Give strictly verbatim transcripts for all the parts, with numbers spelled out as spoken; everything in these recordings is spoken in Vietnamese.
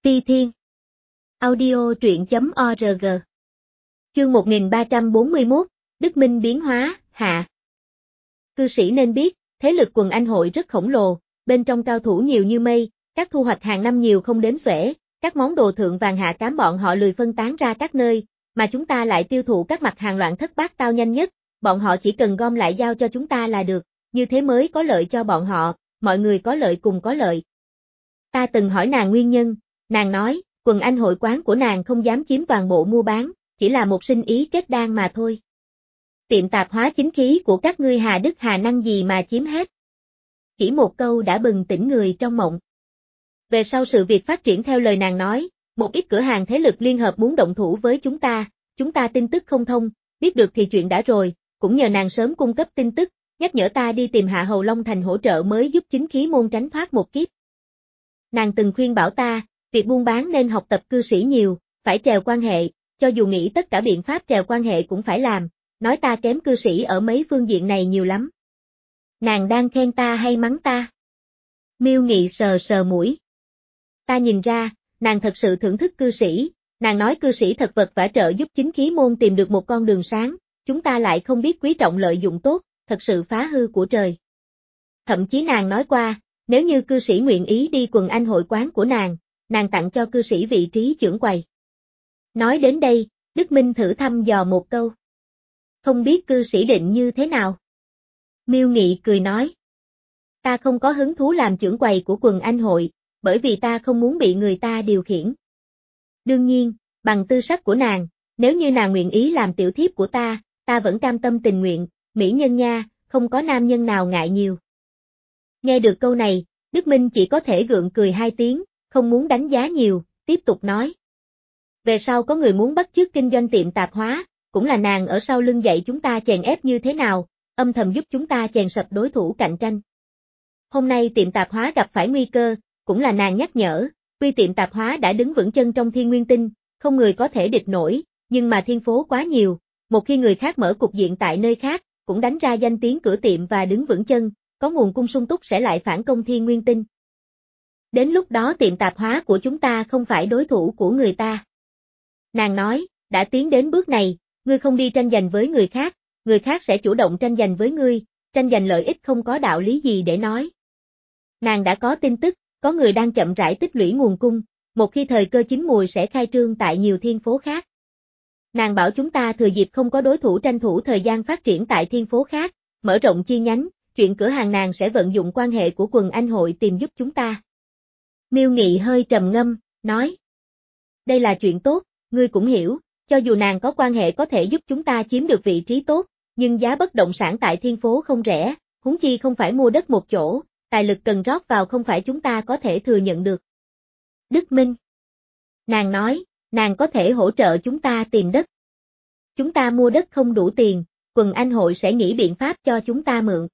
Ti Thiên. Audio truyện chấm org. Chương một nghìn ba trăm bốn mươi mốt, Đức Minh biến hóa, hạ. Cư sĩ nên biết, thế lực quần anh hội rất khổng lồ, bên trong cao thủ nhiều như mây, các thu hoạch hàng năm nhiều không đếm xuể, các món đồ thượng vàng hạ cám bọn họ lười phân tán ra các nơi, mà chúng ta lại tiêu thụ các mặt hàng loạn thất bát tao nhanh nhất, bọn họ chỉ cần gom lại giao cho chúng ta là được, như thế mới có lợi cho bọn họ, mọi người có lợi cùng có lợi. Ta từng hỏi nàng nguyên nhân, nàng nói, quần anh hội quán của nàng không dám chiếm toàn bộ mua bán, chỉ là một sinh ý kết đan mà thôi. Tiệm tạp hóa chính khí của các ngươi hà đức hà năng gì mà chiếm hết. Chỉ một câu đã bừng tỉnh người trong mộng. Về sau sự việc phát triển theo lời nàng nói, một ít cửa hàng thế lực liên hợp muốn động thủ với chúng ta, chúng ta tin tức không thông, biết được thì chuyện đã rồi, cũng nhờ nàng sớm cung cấp tin tức, nhắc nhở ta đi tìm Hạ Hầu Long Thành hỗ trợ mới giúp chính khí môn tránh thoát một kiếp. Nàng từng khuyên bảo ta, việc buôn bán nên học tập cư sĩ nhiều, phải trèo quan hệ, cho dù nghĩ tất cả biện pháp trèo quan hệ cũng phải làm, nói ta kém cư sĩ ở mấy phương diện này nhiều lắm. Nàng đang khen ta hay mắng ta? Miêu Nghị sờ sờ mũi. Ta nhìn ra, nàng thật sự thưởng thức cư sĩ, nàng nói cư sĩ thật vật vả trợ giúp chính khí môn tìm được một con đường sáng, chúng ta lại không biết quý trọng lợi dụng tốt, thật sự phá hư của trời. Thậm chí nàng nói qua, nếu như cư sĩ nguyện ý đi quần anh hội quán của nàng, nàng tặng cho cư sĩ vị trí trưởng quầy. Nói đến đây, Đức Minh thử thăm dò một câu. Không biết cư sĩ định như thế nào? Miêu Nghị cười nói. Ta không có hứng thú làm trưởng quầy của quần anh hội, bởi vì ta không muốn bị người ta điều khiển. Đương nhiên, bằng tư sắc của nàng, nếu như nàng nguyện ý làm tiểu thiếp của ta, ta vẫn cam tâm tình nguyện, mỹ nhân nha, không có nam nhân nào ngại nhiều. Nghe được câu này, Đức Minh chỉ có thể gượng cười hai tiếng, không muốn đánh giá nhiều, tiếp tục nói. Về sau có người muốn bắt chước kinh doanh tiệm tạp hóa, cũng là nàng ở sau lưng dạy chúng ta chèn ép như thế nào, âm thầm giúp chúng ta chèn sập đối thủ cạnh tranh. Hôm nay tiệm tạp hóa gặp phải nguy cơ, cũng là nàng nhắc nhở, tuy tiệm tạp hóa đã đứng vững chân trong Thiên Nguyên Tinh, không người có thể địch nổi, nhưng mà thiên phố quá nhiều, một khi người khác mở cục diện tại nơi khác, cũng đánh ra danh tiếng cửa tiệm và đứng vững chân, có nguồn cung sung túc sẽ lại phản công Thiên Nguyên Tinh. Đến lúc đó tiệm tạp hóa của chúng ta không phải đối thủ của người ta. Nàng nói, đã tiến đến bước này, ngươi không đi tranh giành với người khác, người khác sẽ chủ động tranh giành với ngươi, tranh giành lợi ích không có đạo lý gì để nói. Nàng đã có tin tức, có người đang chậm rãi tích lũy nguồn cung, một khi thời cơ chín mùi sẽ khai trương tại nhiều thiên phố khác. Nàng bảo chúng ta thừa dịp không có đối thủ tranh thủ thời gian phát triển tại thiên phố khác, mở rộng chi nhánh, chuyện cửa hàng nàng sẽ vận dụng quan hệ của quần anh hội tìm giúp chúng ta. Miêu Nghị hơi trầm ngâm, nói. Đây là chuyện tốt, ngươi cũng hiểu, cho dù nàng có quan hệ có thể giúp chúng ta chiếm được vị trí tốt, nhưng giá bất động sản tại thiên phố không rẻ, huống chi không phải mua đất một chỗ, tài lực cần rót vào không phải chúng ta có thể thừa nhận được. Đức Minh. Nàng nói, nàng có thể hỗ trợ chúng ta tìm đất. Chúng ta mua đất không đủ tiền, quần anh hội sẽ nghĩ biện pháp cho chúng ta mượn.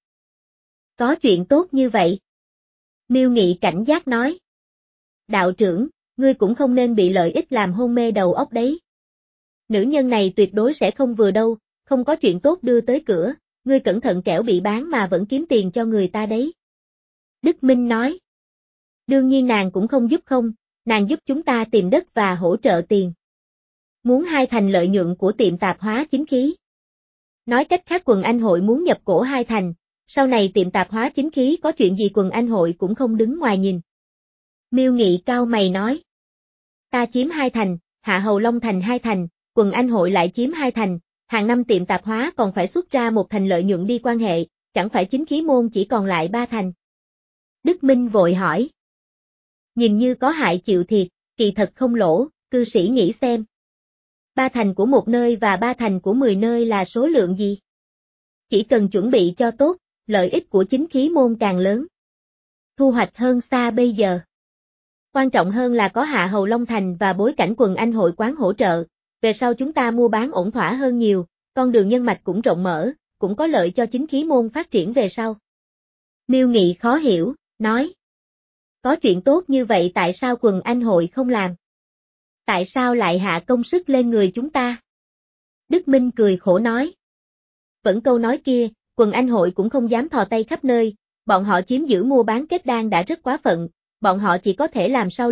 Có chuyện tốt như vậy. Miêu Nghị cảnh giác nói. Đạo trưởng, ngươi cũng không nên bị lợi ích làm hôn mê đầu óc đấy. Nữ nhân này tuyệt đối sẽ không vừa đâu, không có chuyện tốt đưa tới cửa, ngươi cẩn thận kẻo bị bán mà vẫn kiếm tiền cho người ta đấy. Đức Minh nói. Đương nhiên nàng cũng không giúp không, nàng giúp chúng ta tìm đất và hỗ trợ tiền. Muốn hai thành lợi nhuận của tiệm tạp hóa chính khí. Nói cách khác quần anh hội muốn nhập cổ hai thành, sau này tiệm tạp hóa chính khí có chuyện gì quần anh hội cũng không đứng ngoài nhìn. Miêu Nghị cao mày nói. Ta chiếm hai thành, Hạ Hầu Long Thành hai thành, quần anh hội lại chiếm hai thành, hàng năm tiệm tạp hóa còn phải xuất ra một thành lợi nhuận đi quan hệ, chẳng phải chính khí môn chỉ còn lại ba thành. Đức Minh vội hỏi. Nhìn như có hại chịu thiệt, kỳ thật không lỗ, cư sĩ nghĩ xem. Ba thành của một nơi và ba thành của mười nơi là số lượng gì? Chỉ cần chuẩn bị cho tốt, lợi ích của chính khí môn càng lớn. Thu hoạch hơn xa bây giờ. Quan trọng hơn là có Hạ Hầu Long Thành và bối cảnh quần anh hội quán hỗ trợ, về sau chúng ta mua bán ổn thỏa hơn nhiều, con đường nhân mạch cũng rộng mở, cũng có lợi cho chính khí môn phát triển về sau. Miêu Nghị khó hiểu, nói. Có chuyện tốt như vậy tại sao quần anh hội không làm? Tại sao lại hạ công sức lên người chúng ta? Đức Minh cười khổ nói. Vẫn câu nói kia, quần anh hội cũng không dám thò tay khắp nơi, bọn họ chiếm giữ mua bán kết đan đã rất quá phận, bọn họ chỉ có thể làm sau lưng,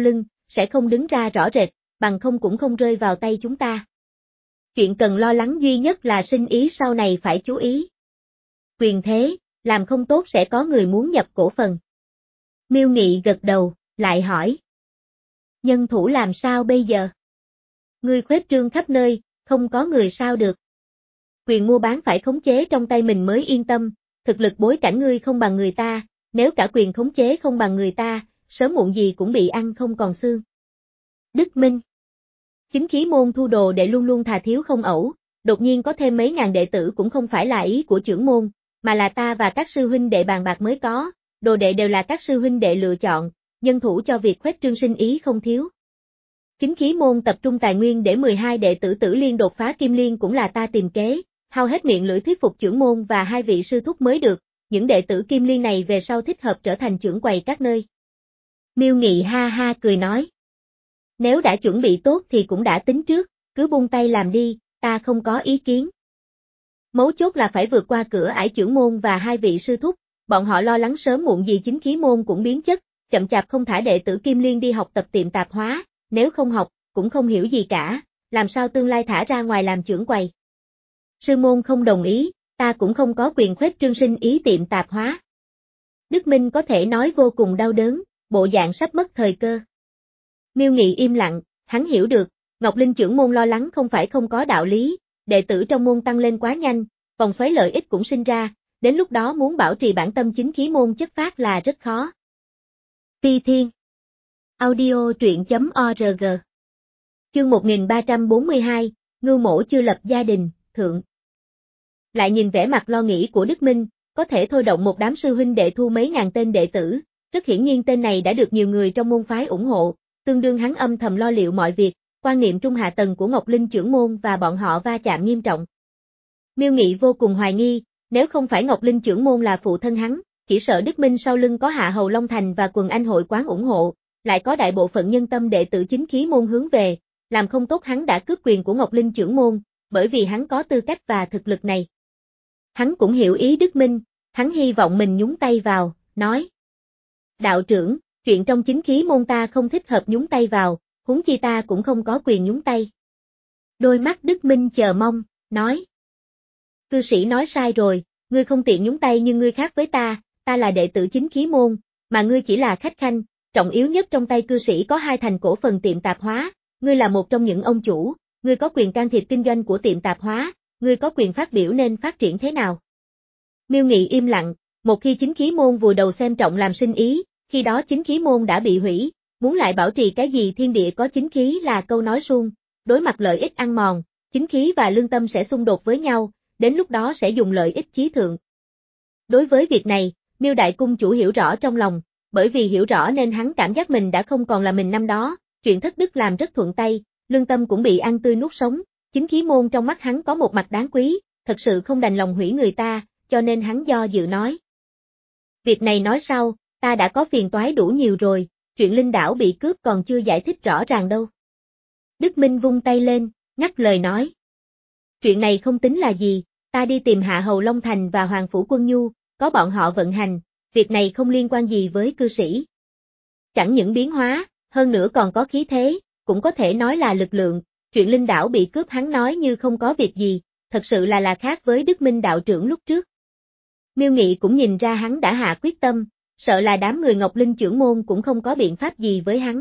sẽ không đứng ra rõ rệt, bằng không cũng không rơi vào tay chúng ta. Chuyện cần lo lắng duy nhất là sinh ý sau này phải chú ý. Quyền thế, làm không tốt sẽ có người muốn nhập cổ phần. Miêu Nghị gật đầu, lại hỏi. Nhân thủ làm sao bây giờ? Ngươi khuếch trương khắp nơi, không có người sao được. Quyền mua bán phải khống chế trong tay mình mới yên tâm, thực lực bối cảnh ngươi không bằng người ta, nếu cả quyền khống chế không bằng người ta, sớm muộn gì cũng bị ăn không còn xương. Đức Minh. Chính khí môn thu đồ đệ luôn luôn thà thiếu không ẩu, đột nhiên có thêm mấy ngàn đệ tử cũng không phải là ý của trưởng môn, mà là ta và các sư huynh đệ bàn bạc mới có, đồ đệ đều là các sư huynh đệ lựa chọn, nhân thủ cho việc khuếch trương sinh ý không thiếu. Chính khí môn tập trung tài nguyên để mười hai đệ tử Tử Liên đột phá Kim Liên cũng là ta tìm kế, hao hết miệng lưỡi thuyết phục trưởng môn và hai vị sư thúc mới được, những đệ tử Kim Liên này về sau thích hợp trở thành trưởng quầy các nơi. Miêu Nghị ha ha cười nói. Nếu đã chuẩn bị tốt thì cũng đã tính trước, cứ buông tay làm đi, ta không có ý kiến. Mấu chốt là phải vượt qua cửa ải trưởng môn và hai vị sư thúc, bọn họ lo lắng sớm muộn gì chính khí môn cũng biến chất, chậm chạp không thả đệ tử Kim Liên đi học tập tiệm tạp hóa, nếu không học, cũng không hiểu gì cả, làm sao tương lai thả ra ngoài làm trưởng quầy. Sư môn không đồng ý, ta cũng không có quyền khuếch trương sinh ý tiệm tạp hóa. Đức Minh có thể nói vô cùng đau đớn, bộ dạng sắp mất thời cơ. Miêu Nghị im lặng, hắn hiểu được, Ngọc Linh trưởng môn lo lắng không phải không có đạo lý, đệ tử trong môn tăng lên quá nhanh, vòng xoáy lợi ích cũng sinh ra, đến lúc đó muốn bảo trì bản tâm chính khí môn chất phát là rất khó. Phi Thiên. Audio truyện chấm org. Chương một nghìn ba trăm bốn mươi hai, Ngưu Mỗ chưa lập gia đình, thượng. Lại nhìn vẻ mặt lo nghĩ của Đức Minh, có thể thôi động một đám sư huynh đệ thu mấy ngàn tên đệ tử, rất hiển nhiên tên này đã được nhiều người trong môn phái ủng hộ, tương đương hắn âm thầm lo liệu mọi việc, quan niệm trung hạ tầng của Ngọc Linh trưởng môn và bọn họ va chạm nghiêm trọng. Miêu Nghị vô cùng hoài nghi, nếu không phải Ngọc Linh trưởng môn là phụ thân hắn, chỉ sợ Đức Minh sau lưng có Hạ Hầu Long Thành và quần anh hội quán ủng hộ, lại có đại bộ phận nhân tâm đệ tử chính khí môn hướng về, làm không tốt hắn đã cướp quyền của Ngọc Linh trưởng môn, bởi vì hắn có tư cách và thực lực này. Hắn cũng hiểu ý Đức Minh, hắn hy vọng mình nhúng tay vào, nói. Đạo trưởng, chuyện trong chính khí môn ta không thích hợp nhúng tay vào, huống chi ta cũng không có quyền nhúng tay. Đôi mắt Đức Minh chờ mong, nói. Cư sĩ nói sai rồi, ngươi không tiện nhúng tay nhưng ngươi khác với ta, ta là đệ tử chính khí môn, mà ngươi chỉ là khách khanh, trọng yếu nhất trong tay cư sĩ có hai thành cổ phần tiệm tạp hóa, ngươi là một trong những ông chủ, ngươi có quyền can thiệp kinh doanh của tiệm tạp hóa, ngươi có quyền phát biểu nên phát triển thế nào. Miêu Nghị im lặng, một khi chính khí môn vùi đầu xem trọng làm sinh ý, khi đó chính khí môn đã bị hủy, muốn lại bảo trì cái gì thiên địa có chính khí là câu nói suông, đối mặt lợi ích ăn mòn, chính khí và lương tâm sẽ xung đột với nhau, đến lúc đó sẽ dùng lợi ích chí thượng. Đối với việc này, Miêu Đại Cung chủ hiểu rõ trong lòng, bởi vì hiểu rõ nên hắn cảm giác mình đã không còn là mình năm đó, chuyện thất đức làm rất thuận tay, lương tâm cũng bị ăn tươi nuốt sống, chính khí môn trong mắt hắn có một mặt đáng quý, thật sự không đành lòng hủy người ta, cho nên hắn do dự nói. Việc này nói sau, ta đã có phiền toái đủ nhiều rồi, chuyện Linh Đảo bị cướp còn chưa giải thích rõ ràng đâu. Đức Minh vung tay lên, ngắt lời nói. Chuyện này không tính là gì, ta đi tìm Hạ Hầu Long Thành và Hoàng Phủ Quân Nhu, có bọn họ vận hành, việc này không liên quan gì với cư sĩ. Chẳng những biến hóa, hơn nữa còn có khí thế, cũng có thể nói là lực lượng, chuyện Linh Đảo bị cướp hắn nói như không có việc gì, thật sự là là khác với Đức Minh đạo trưởng lúc trước. Miêu Nghị cũng nhìn ra hắn đã hạ quyết tâm, sợ là đám người Ngọc Linh trưởng môn cũng không có biện pháp gì với hắn.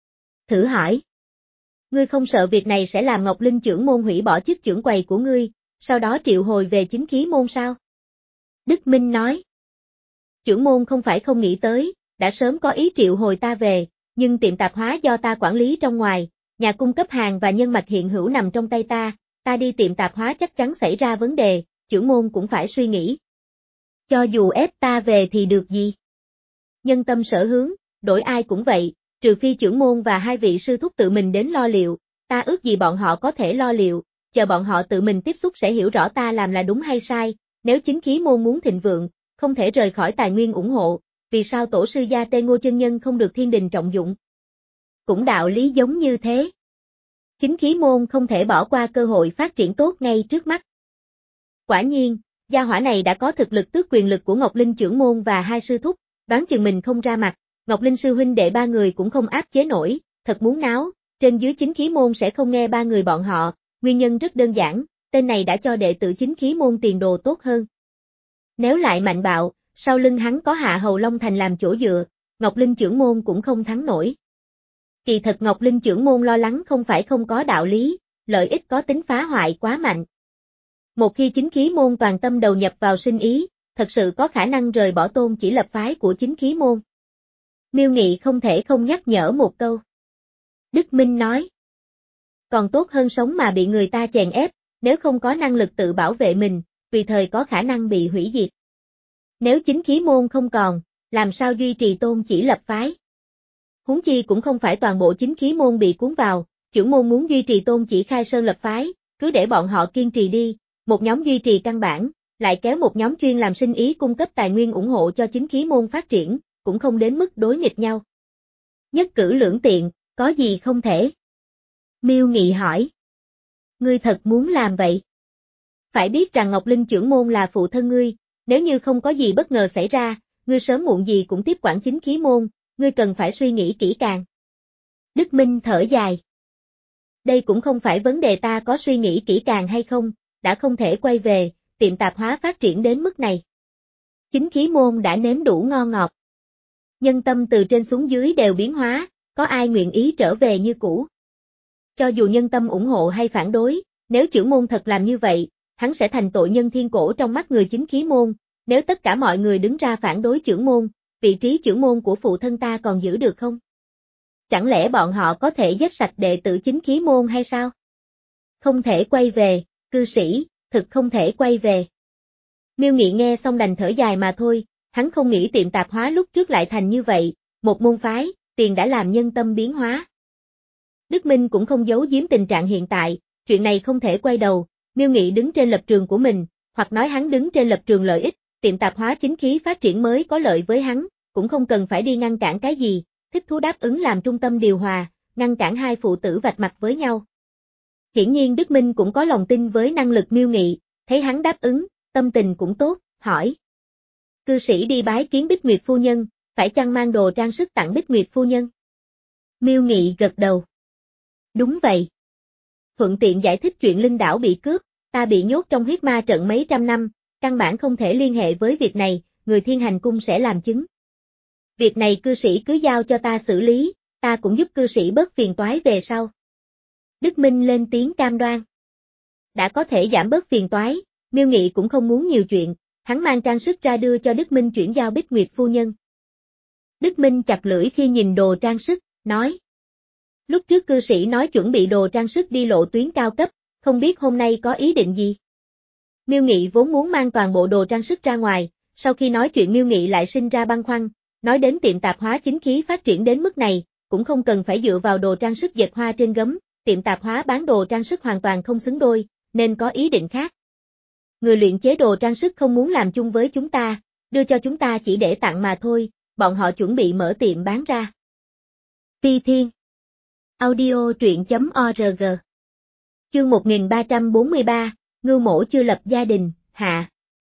Thử hỏi. Ngươi không sợ việc này sẽ làm Ngọc Linh trưởng môn hủy bỏ chức trưởng quầy của ngươi, sau đó triệu hồi về chính khí môn sao? Đức Minh nói. Trưởng môn không phải không nghĩ tới, đã sớm có ý triệu hồi ta về, nhưng tiệm tạp hóa do ta quản lý trong ngoài, nhà cung cấp hàng và nhân mạch hiện hữu nằm trong tay ta, ta đi tiệm tạp hóa chắc chắn xảy ra vấn đề, trưởng môn cũng phải suy nghĩ. Cho dù ép ta về thì được gì? Nhân tâm sở hướng, đổi ai cũng vậy, trừ phi trưởng môn và hai vị sư thúc tự mình đến lo liệu, ta ước gì bọn họ có thể lo liệu, chờ bọn họ tự mình tiếp xúc sẽ hiểu rõ ta làm là đúng hay sai, nếu chính khí môn muốn thịnh vượng, không thể rời khỏi tài nguyên ủng hộ, vì sao tổ sư gia Tê Ngô chân nhân không được thiên đình trọng dụng? Cũng đạo lý giống như thế. Chính khí môn không thể bỏ qua cơ hội phát triển tốt ngay trước mắt. Quả nhiên, gia hỏa này đã có thực lực tước quyền lực của Ngọc Linh trưởng môn và hai sư thúc, đoán chừng mình không ra mặt, Ngọc Linh sư huynh đệ ba người cũng không áp chế nổi, thật muốn náo, trên dưới chính khí môn sẽ không nghe ba người bọn họ, nguyên nhân rất đơn giản, tên này đã cho đệ tử chính khí môn tiền đồ tốt hơn. Nếu lại mạnh bạo, sau lưng hắn có Hạ Hầu Long Thành làm chỗ dựa, Ngọc Linh trưởng môn cũng không thắng nổi. Kỳ thật Ngọc Linh trưởng môn lo lắng không phải không có đạo lý, lợi ích có tính phá hoại quá mạnh. Một khi chính khí môn toàn tâm đầu nhập vào sinh ý, thật sự có khả năng rời bỏ tôn chỉ lập phái của chính khí môn. Miêu Nghị không thể không nhắc nhở một câu. Đức Minh nói. Còn tốt hơn sống mà bị người ta chèn ép, nếu không có năng lực tự bảo vệ mình, tùy thời có khả năng bị hủy diệt. Nếu chính khí môn không còn, làm sao duy trì tôn chỉ lập phái? Huống chi cũng không phải toàn bộ chính khí môn bị cuốn vào, trưởng môn muốn duy trì tôn chỉ khai sơn lập phái, cứ để bọn họ kiên trì đi, một nhóm duy trì căn bản, lại kéo một nhóm chuyên làm sinh ý cung cấp tài nguyên ủng hộ cho chính khí môn phát triển, cũng không đến mức đối nghịch nhau. Nhất cử lưỡng tiện, có gì không thể? Miêu Nghị hỏi. Ngươi thật muốn làm vậy? Phải biết rằng Ngọc Linh trưởng môn là phụ thân ngươi, nếu như không có gì bất ngờ xảy ra, ngươi sớm muộn gì cũng tiếp quản chính khí môn, ngươi cần phải suy nghĩ kỹ càng. Đức Minh thở dài. Đây cũng không phải vấn đề ta có suy nghĩ kỹ càng hay không, đã không thể quay về, tiệm tạp hóa phát triển đến mức này. Chính khí môn đã nếm đủ ngon ngọt. Nhân tâm từ trên xuống dưới đều biến hóa, có ai nguyện ý trở về như cũ. Cho dù nhân tâm ủng hộ hay phản đối, nếu trưởng môn thật làm như vậy, hắn sẽ thành tội nhân thiên cổ trong mắt người chính khí môn, nếu tất cả mọi người đứng ra phản đối trưởng môn, vị trí trưởng môn của phụ thân ta còn giữ được không? Chẳng lẽ bọn họ có thể giết sạch đệ tử chính khí môn hay sao? Không thể quay về, cư sĩ, thực không thể quay về. Miêu Nghị nghe xong đành thở dài mà thôi, hắn không nghĩ tiệm tạp hóa lúc trước lại thành như vậy, một môn phái, tiền đã làm nhân tâm biến hóa. Đức Minh cũng không giấu giếm tình trạng hiện tại, chuyện này không thể quay đầu, Miêu Nghị đứng trên lập trường của mình, hoặc nói hắn đứng trên lập trường lợi ích, tiệm tạp hóa chính khí phát triển mới có lợi với hắn, cũng không cần phải đi ngăn cản cái gì, thích thú đáp ứng làm trung tâm điều hòa, ngăn cản hai phụ tử vạch mặt với nhau. Hiển nhiên Đức Minh cũng có lòng tin với năng lực Miêu Nghị, thấy hắn đáp ứng, tâm tình cũng tốt, hỏi. Cư sĩ đi bái kiến Bích Nguyệt phu nhân, phải chăng mang đồ trang sức tặng Bích Nguyệt phu nhân? Miêu Nghị gật đầu. Đúng vậy. Thuận tiện giải thích chuyện linh đảo bị cướp, ta bị nhốt trong huyết ma trận mấy trăm năm, căn bản không thể liên hệ với việc này, người Thiên Hành Cung sẽ làm chứng. Việc này cư sĩ cứ giao cho ta xử lý, ta cũng giúp cư sĩ bớt phiền toái về sau. Đức Minh lên tiếng cam đoan. Đã có thể giảm bớt phiền toái, Miêu Nghị cũng không muốn nhiều chuyện, hắn mang trang sức ra đưa cho Đức Minh chuyển giao Bích Nguyệt phu nhân. Đức Minh chặt lưỡi khi nhìn đồ trang sức, nói. Lúc trước cư sĩ nói chuẩn bị đồ trang sức đi lộ tuyến cao cấp, không biết hôm nay có ý định gì. Miêu Nghị vốn muốn mang toàn bộ đồ trang sức ra ngoài, sau khi nói chuyện Miêu Nghị lại sinh ra băn khoăn, nói đến tiệm tạp hóa chính khí phát triển đến mức này, cũng không cần phải dựa vào đồ trang sức dệt hoa trên gấm, tiệm tạp hóa bán đồ trang sức hoàn toàn không xứng đôi, nên có ý định khác. Người luyện chế đồ trang sức không muốn làm chung với chúng ta, đưa cho chúng ta chỉ để tặng mà thôi, bọn họ chuẩn bị mở tiệm bán ra. Ti Thiên Audio truyện chấm org Chương một nghìn ba trăm bốn mươi ba, Ngưu Mỗ chưa lập gia đình, hạ.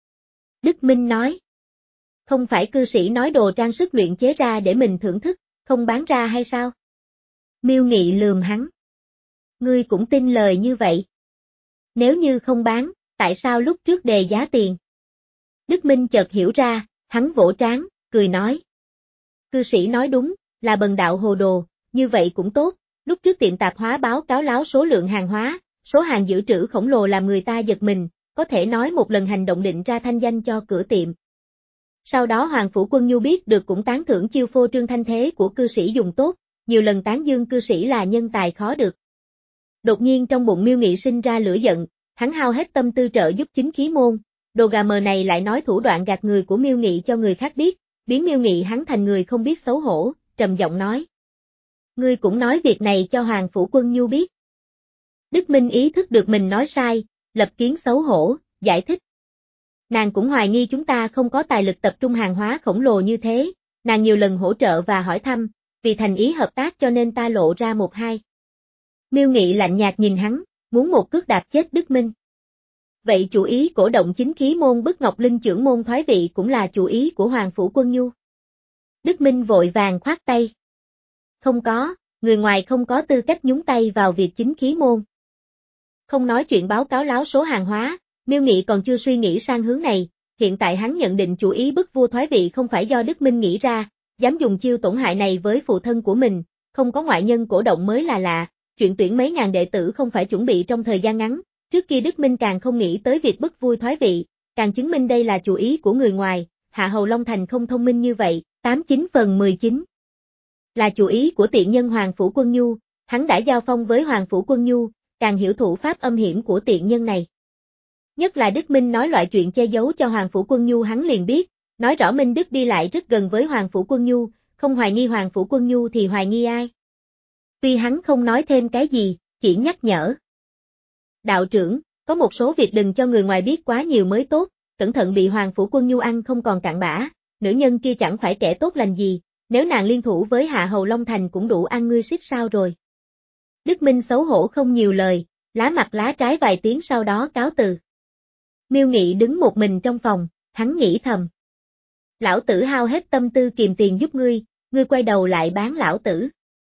Đức Minh nói. Không phải cư sĩ nói đồ trang sức luyện chế ra để mình thưởng thức, không bán ra hay sao? Miêu Nghị lườm hắn. Ngươi cũng tin lời như vậy. Nếu như không bán, tại sao lúc trước đề giá tiền? Đức Minh chợt hiểu ra, hắn vỗ trán, cười nói. Cư sĩ nói đúng, là bần đạo hồ đồ, như vậy cũng tốt, lúc trước tiệm tạp hóa báo cáo láo số lượng hàng hóa, số hàng dự trữ khổng lồ làm người ta giật mình, có thể nói một lần hành động định ra thanh danh cho cửa tiệm. Sau đó Hoàng Phủ Quân Nhu biết được cũng tán thưởng chiêu phô trương thanh thế của cư sĩ dùng tốt, nhiều lần tán dương cư sĩ là nhân tài khó được. Đột nhiên trong bụng Miêu Nghị sinh ra lửa giận, hắn hao hết tâm tư trợ giúp chính khí môn, đồ gà mờ này lại nói thủ đoạn gạt người của Miêu Nghị cho người khác biết, biến Miêu Nghị hắn thành người không biết xấu hổ, trầm giọng nói. Ngươi cũng nói việc này cho Hoàng Phủ Quân Nhu biết. Đức Minh ý thức được mình nói sai, lập kiến xấu hổ, giải thích. Nàng cũng hoài nghi chúng ta không có tài lực tập trung hàng hóa khổng lồ như thế, nàng nhiều lần hỗ trợ và hỏi thăm, vì thành ý hợp tác cho nên ta lộ ra một hai. Miêu Nghị lạnh nhạt nhìn hắn, muốn một cước đạp chết Đức Minh. Vậy chủ ý cổ động chính khí môn bức Ngọc Linh trưởng môn thoái vị cũng là chủ ý của Hoàng Phủ Quân Nhu. Đức Minh vội vàng khoát tay. Không có, người ngoài không có tư cách nhúng tay vào việc chính khí môn. Không nói chuyện báo cáo láo số hàng hóa, Miêu Nghị còn chưa suy nghĩ sang hướng này, hiện tại hắn nhận định chủ ý bức vua thoái vị không phải do Đức Minh nghĩ ra, dám dùng chiêu tổn hại này với phụ thân của mình, không có ngoại nhân cổ động mới là lạ, chuyện tuyển mấy ngàn đệ tử không phải chuẩn bị trong thời gian ngắn, trước kia Đức Minh càng không nghĩ tới việc bức vua thoái vị, càng chứng minh đây là chủ ý của người ngoài, Hạ Hầu Long Thành không thông minh như vậy, tám chín phần mười chín. Là chủ ý của tiện nhân Hoàng Phủ Quân Nhu, hắn đã giao phong với Hoàng Phủ Quân Nhu, càng hiểu thủ pháp âm hiểm của tiện nhân này. Nhất là Đức Minh nói loại chuyện che giấu cho Hoàng Phủ Quân Nhu hắn liền biết, nói rõ Minh Đức đi lại rất gần với Hoàng Phủ Quân Nhu, không hoài nghi Hoàng Phủ Quân Nhu thì hoài nghi ai. Tuy hắn không nói thêm cái gì, chỉ nhắc nhở. Đạo trưởng, có một số việc đừng cho người ngoài biết quá nhiều mới tốt, cẩn thận bị Hoàng Phủ Quân Nhu ăn không còn cặn bã, nữ nhân kia chẳng phải kẻ tốt lành gì, nếu nàng liên thủ với Hạ Hầu Long Thành cũng đủ ăn ngươi xít sao rồi. Đức Minh xấu hổ không nhiều lời, lá mặt lá trái vài tiếng sau đó cáo từ. Miêu Nghị đứng một mình trong phòng, hắn nghĩ thầm. Lão tử hao hết tâm tư kìm tiền giúp ngươi, ngươi quay đầu lại bán lão tử.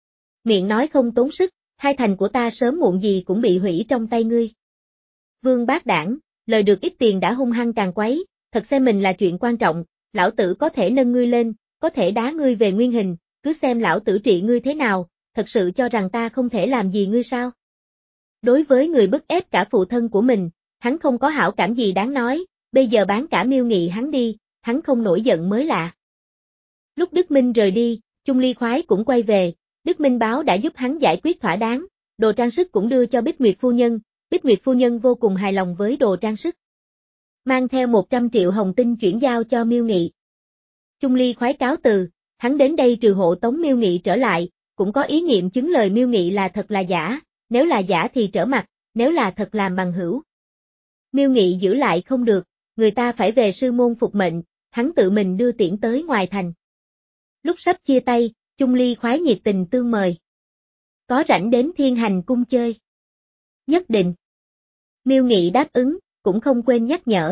Miệng nói không tốn sức, hai thành của ta sớm muộn gì cũng bị hủy trong tay ngươi. Vương bác đảng, lời được ít tiền đã hung hăng càng quấy, thật xem mình là chuyện quan trọng, lão tử có thể nâng ngươi lên, có thể đá ngươi về nguyên hình, cứ xem lão tử trị ngươi thế nào, thật sự cho rằng ta không thể làm gì ngươi sao? Đối với người bức ép cả phụ thân của mình, hắn không có hảo cảm gì đáng nói, bây giờ bán cả Miêu Nghị hắn đi, hắn không nổi giận mới lạ. Lúc Đức Minh rời đi, Chung Ly Khoái cũng quay về, Đức Minh báo đã giúp hắn giải quyết thỏa đáng, đồ trang sức cũng đưa cho Bích Nguyệt phu nhân, Bích Nguyệt phu nhân vô cùng hài lòng với đồ trang sức. Mang theo một trăm triệu hồng tinh chuyển giao cho Miêu Nghị. Chung Ly Khoái cáo từ, hắn đến đây trừ hộ tống Miêu Nghị trở lại, cũng có ý nghiệm chứng lời Miêu Nghị là thật là giả, nếu là giả thì trở mặt, nếu là thật làm bằng hữu. Miêu Nghị giữ lại không được, người ta phải về sư môn phục mệnh, hắn tự mình đưa tiễn tới ngoài thành. Lúc sắp chia tay, Chung Ly Khoái nhiệt tình tương mời. Có rảnh đến Thiên Hành cung chơi? Nhất định. Miêu Nghị đáp ứng, cũng không quên nhắc nhở.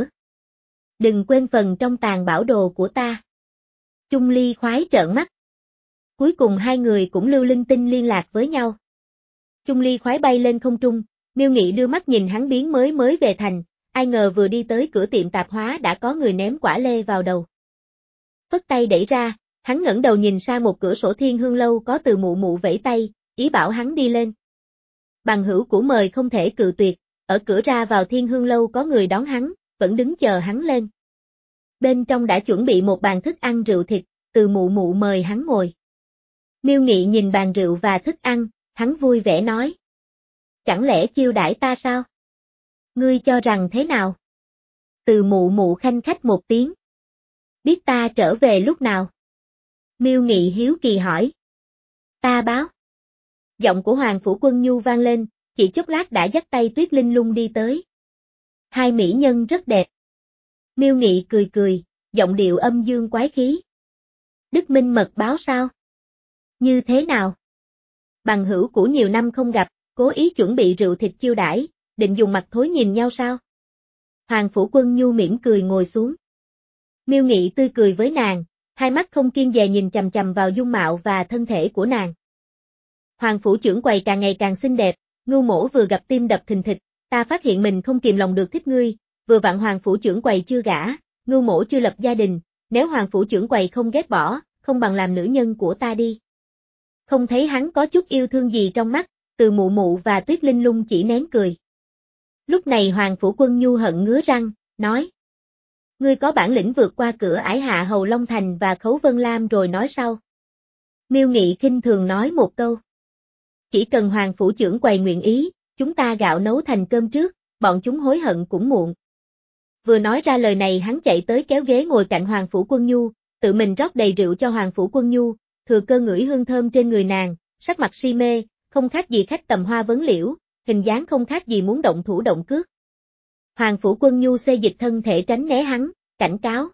Đừng quên phần trong tàng bảo đồ của ta. Chung Ly Khoái trợn mắt. Cuối cùng hai người cũng lưu linh tinh liên lạc với nhau. Chung Ly Khoái bay lên không trung, Miêu Nghị đưa mắt nhìn hắn biến mới mới về thành, ai ngờ vừa đi tới cửa tiệm tạp hóa đã có người ném quả lê vào đầu. Phất tay đẩy ra, hắn ngẩng đầu nhìn sang một cửa sổ Thiên Hương lâu có Từ Mụ Mụ vẫy tay, ý bảo hắn đi lên. Bằng hữu của mời không thể cự tuyệt, ở cửa ra vào Thiên Hương lâu có người đón hắn, vẫn đứng chờ hắn lên. Bên trong đã chuẩn bị một bàn thức ăn rượu thịt, Từ Mụ Mụ mời hắn ngồi. Miêu Nghị nhìn bàn rượu và thức ăn, hắn vui vẻ nói. Chẳng lẽ chiêu đãi ta sao? Ngươi cho rằng thế nào? Từ Mụ Mụ khanh khách một tiếng. Biết ta trở về lúc nào? Miêu Nghị hiếu kỳ hỏi. Ta báo. Giọng của Hoàng Phủ Quân Nhu vang lên, chỉ chốc lát đã dắt tay Tuyết Linh Lung đi tới. Hai mỹ nhân rất đẹp. Miêu Nghị cười cười, giọng điệu âm dương quái khí. Đức Minh mật báo sao? Như thế nào? Bằng hữu của nhiều năm không gặp, cố ý chuẩn bị rượu thịt chiêu đãi, định dùng mặt thối nhìn nhau sao? Hoàng Phủ Quân Nhu mỉm cười ngồi xuống. Miêu Nghị tươi cười với nàng, hai mắt không kiêng dè nhìn chằm chằm vào dung mạo và thân thể của nàng. Hoàng Phủ trưởng quầy càng ngày càng xinh đẹp, Ngưu Mỗ vừa gặp tim đập thình thịch, ta phát hiện mình không kìm lòng được thích ngươi, vừa vặn Hoàng Phủ trưởng quầy chưa gả, Ngưu Mỗ chưa lập gia đình, nếu Hoàng Phủ trưởng quầy không ghét bỏ, không bằng làm nữ nhân của ta đi. Không thấy hắn có chút yêu thương gì trong mắt, Từ Mụ Mụ và Tuyết Linh Lung chỉ nén cười. Lúc này Hoàng Phủ Quân Nhu hận ngứa răng, nói. Ngươi có bản lĩnh vượt qua cửa ải Hạ Hầu Long Thành và Khấu Vân Lam rồi nói sau. Miêu Nghị khinh thường nói một câu. Chỉ cần Hoàng Phủ trưởng quầy nguyện ý, chúng ta gạo nấu thành cơm trước, bọn chúng hối hận cũng muộn. Vừa nói ra lời này hắn chạy tới kéo ghế ngồi cạnh Hoàng Phủ Quân Nhu, tự mình rót đầy rượu cho Hoàng Phủ Quân Nhu, thừa cơ ngửi hương thơm trên người nàng, sắc mặt si mê, không khác gì khách tầm hoa vấn liễu, hình dáng không khác gì muốn động thủ động cước. Hoàng Phủ Quân Nhu xê dịch thân thể tránh né hắn, cảnh cáo.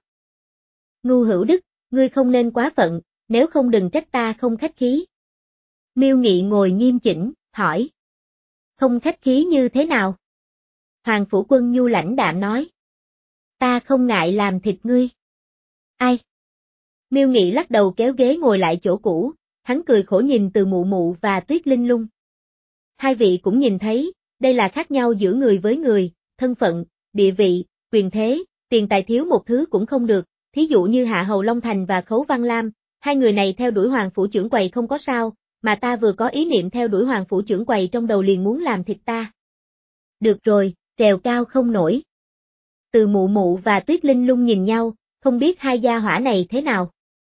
Ngu Hữu Đức, ngươi không nên quá phận, nếu không đừng trách ta không khách khí. Miêu Nghị ngồi nghiêm chỉnh, hỏi. Không khách khí như thế nào? Hoàng Phủ Quân Nhu lãnh đạm nói. Ta không ngại làm thịt ngươi. Ai? Miêu Nghị lắc đầu kéo ghế ngồi lại chỗ cũ, hắn cười khổ nhìn Từ Mụ Mụ và Tuyết Linh Lung. Hai vị cũng nhìn thấy, đây là khác nhau giữa người với người, thân phận, địa vị, quyền thế, tiền tài thiếu một thứ cũng không được, thí dụ như Hạ Hầu Long Thành và Khấu Văn Lam, hai người này theo đuổi Hoàng phủ trưởng quầy không có sao, mà ta vừa có ý niệm theo đuổi Hoàng phủ trưởng quầy trong đầu liền muốn làm thịt ta. Được rồi, trèo cao không nổi. Từ Mụ Mụ và Tuyết Linh Lung nhìn nhau, không biết hai gia hỏa này thế nào.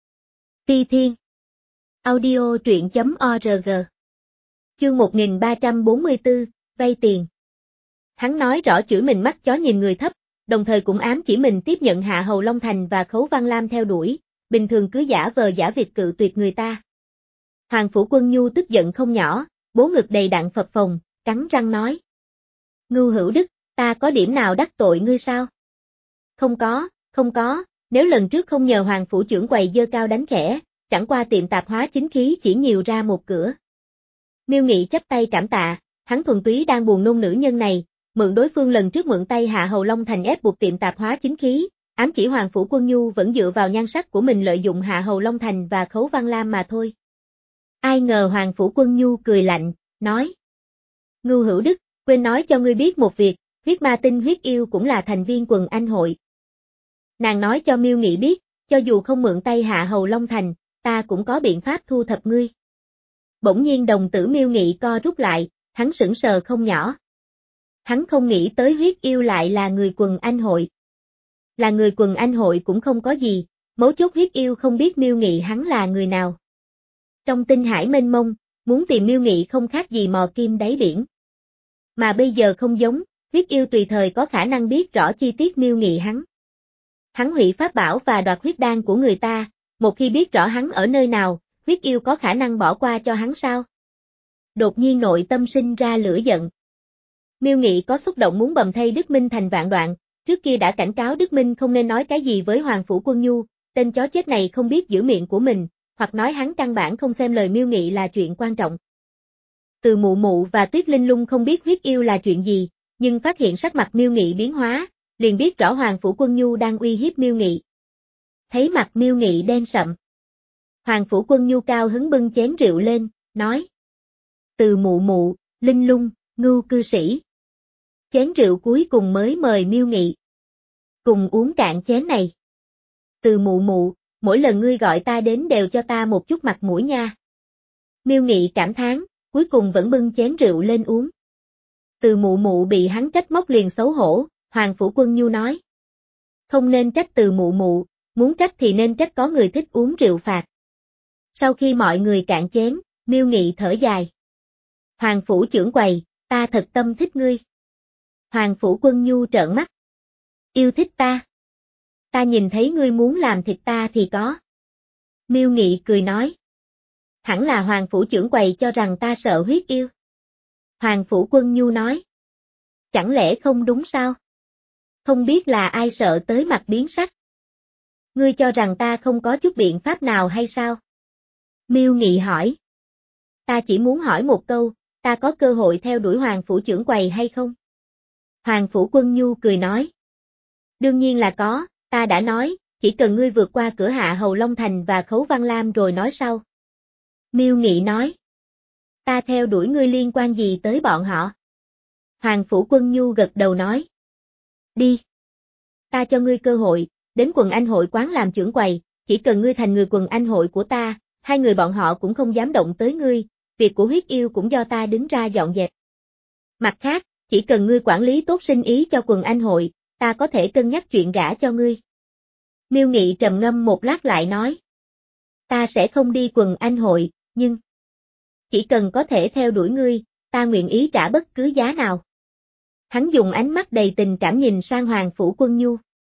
Phi Thiên Audio truyện chấm org Chương một nghìn ba trăm bốn mươi tư, vay tiền. Hắn nói rõ chửi mình mắt chó nhìn người thấp, đồng thời cũng ám chỉ mình tiếp nhận Hạ Hầu Long Thành và Khấu Văn Lam theo đuổi, bình thường cứ giả vờ giả việc cự tuyệt người ta. Hoàng phủ Quân Nhu tức giận không nhỏ, bố ngực đầy đặn phập phồng, cắn răng nói. Ngưu Hữu Đức, ta có điểm nào đắc tội ngươi sao? Không có, không có, nếu lần trước không nhờ Hoàng phủ trưởng quầy dơ cao đánh khẽ, chẳng qua tiệm tạp hóa chính khí chỉ nhiều ra một cửa. Miêu Nghị chắp tay cảm tạ, hắn thuần túy đang buồn nôn nữ nhân này, mượn đối phương lần trước mượn tay Hạ Hầu Long Thành ép buộc tiệm tạp hóa chính khí, ám chỉ Hoàng phủ Quân Nhu vẫn dựa vào nhan sắc của mình lợi dụng Hạ Hầu Long Thành và Khấu Văn Lam mà thôi. Ai ngờ Hoàng phủ Quân Nhu cười lạnh, nói. Ngưu Hữu Đức, quên nói cho ngươi biết một việc, huyết ma tinh huyết yêu cũng là thành viên quần anh hội. Nàng nói cho Miêu Nghị biết, cho dù không mượn tay Hạ Hầu Long Thành, ta cũng có biện pháp thu thập ngươi. Bỗng nhiên đồng tử Miêu Nghị co rút lại, hắn sững sờ không nhỏ. Hắn không nghĩ tới huyết yêu lại là người quần anh hội. Là người quần anh hội cũng không có gì, mấu chốt huyết yêu không biết Miêu Nghị hắn là người nào. Trong tinh hải mênh mông, muốn tìm Miêu Nghị không khác gì mò kim đáy biển. Mà bây giờ không giống, huyết yêu tùy thời có khả năng biết rõ chi tiết Miêu Nghị hắn. Hắn hủy pháp bảo và đoạt huyết đan của người ta, một khi biết rõ hắn ở nơi nào, huyết yêu có khả năng bỏ qua cho hắn sao? Đột nhiên nội tâm sinh ra lửa giận. Miêu Nghị có xúc động muốn bầm thây Đức Minh thành vạn đoạn, trước kia đã cảnh cáo Đức Minh không nên nói cái gì với Hoàng phủ Quân Nhu, tên chó chết này không biết giữ miệng của mình, hoặc nói hắn căn bản không xem lời Miêu Nghị là chuyện quan trọng. Từ Mụ Mụ và Tuyết Linh Lung không biết huyết yêu là chuyện gì, nhưng phát hiện sắc mặt Miêu Nghị biến hóa, liền biết rõ Hoàng phủ Quân Nhu đang uy hiếp Miêu Nghị. Thấy mặt Miêu Nghị đen sậm. Hoàng phủ Quân Nhu cao hứng bưng chén rượu lên, nói. Từ Mụ Mụ, Linh Lung, Ngưu cư sĩ. Chén rượu cuối cùng mới mời Miêu Nghị. Cùng uống cạn chén này. Từ Mụ Mụ, mỗi lần ngươi gọi ta đến đều cho ta một chút mặt mũi nha. Miêu Nghị cảm thán, cuối cùng vẫn bưng chén rượu lên uống. Từ Mụ Mụ bị hắn trách móc liền xấu hổ, Hoàng phủ Quân Nhu nói. Không nên trách Từ Mụ Mụ, muốn trách thì nên trách có người thích uống rượu phạt. Sau khi mọi người cạn chén, Miêu Nghị thở dài. Hoàng phủ trưởng quầy, ta thật tâm thích ngươi. Hoàng phủ Quân Nhu trợn mắt. Yêu thích ta. Ta nhìn thấy ngươi muốn làm thịt ta thì có. Miêu Nghị cười nói. Hẳn là Hoàng phủ trưởng quầy cho rằng ta sợ huyết yêu. Hoàng phủ Quân Nhu nói. Chẳng lẽ không đúng sao? Không biết là ai sợ tới mặt biến sắc. Ngươi cho rằng ta không có chút biện pháp nào hay sao? Miêu Nghị hỏi. Ta chỉ muốn hỏi một câu, ta có cơ hội theo đuổi Hoàng phủ trưởng quầy hay không? Hoàng phủ Quân Nhu cười nói. Đương nhiên là có, ta đã nói, chỉ cần ngươi vượt qua cửa Hạ Hầu Long Thành và Khấu Văn Lam rồi nói sau. Miêu Nghị nói. Ta theo đuổi ngươi liên quan gì tới bọn họ? Hoàng phủ Quân Nhu gật đầu nói. Đi. Ta cho ngươi cơ hội, đến quần anh hội quán làm trưởng quầy, chỉ cần ngươi thành người quần anh hội của ta, hai người bọn họ cũng không dám động tới ngươi, việc của huyết yêu cũng do ta đứng ra dọn dẹp. Mặt khác, chỉ cần ngươi quản lý tốt sinh ý cho quần anh hội, ta có thể cân nhắc chuyện gả cho ngươi. Miêu Nghị trầm ngâm một lát lại nói. Ta sẽ không đi quần anh hội, nhưng chỉ cần có thể theo đuổi ngươi, ta nguyện ý trả bất cứ giá nào. Hắn dùng ánh mắt đầy tình cảm nhìn sang Hoàng phủ Quân Nhu.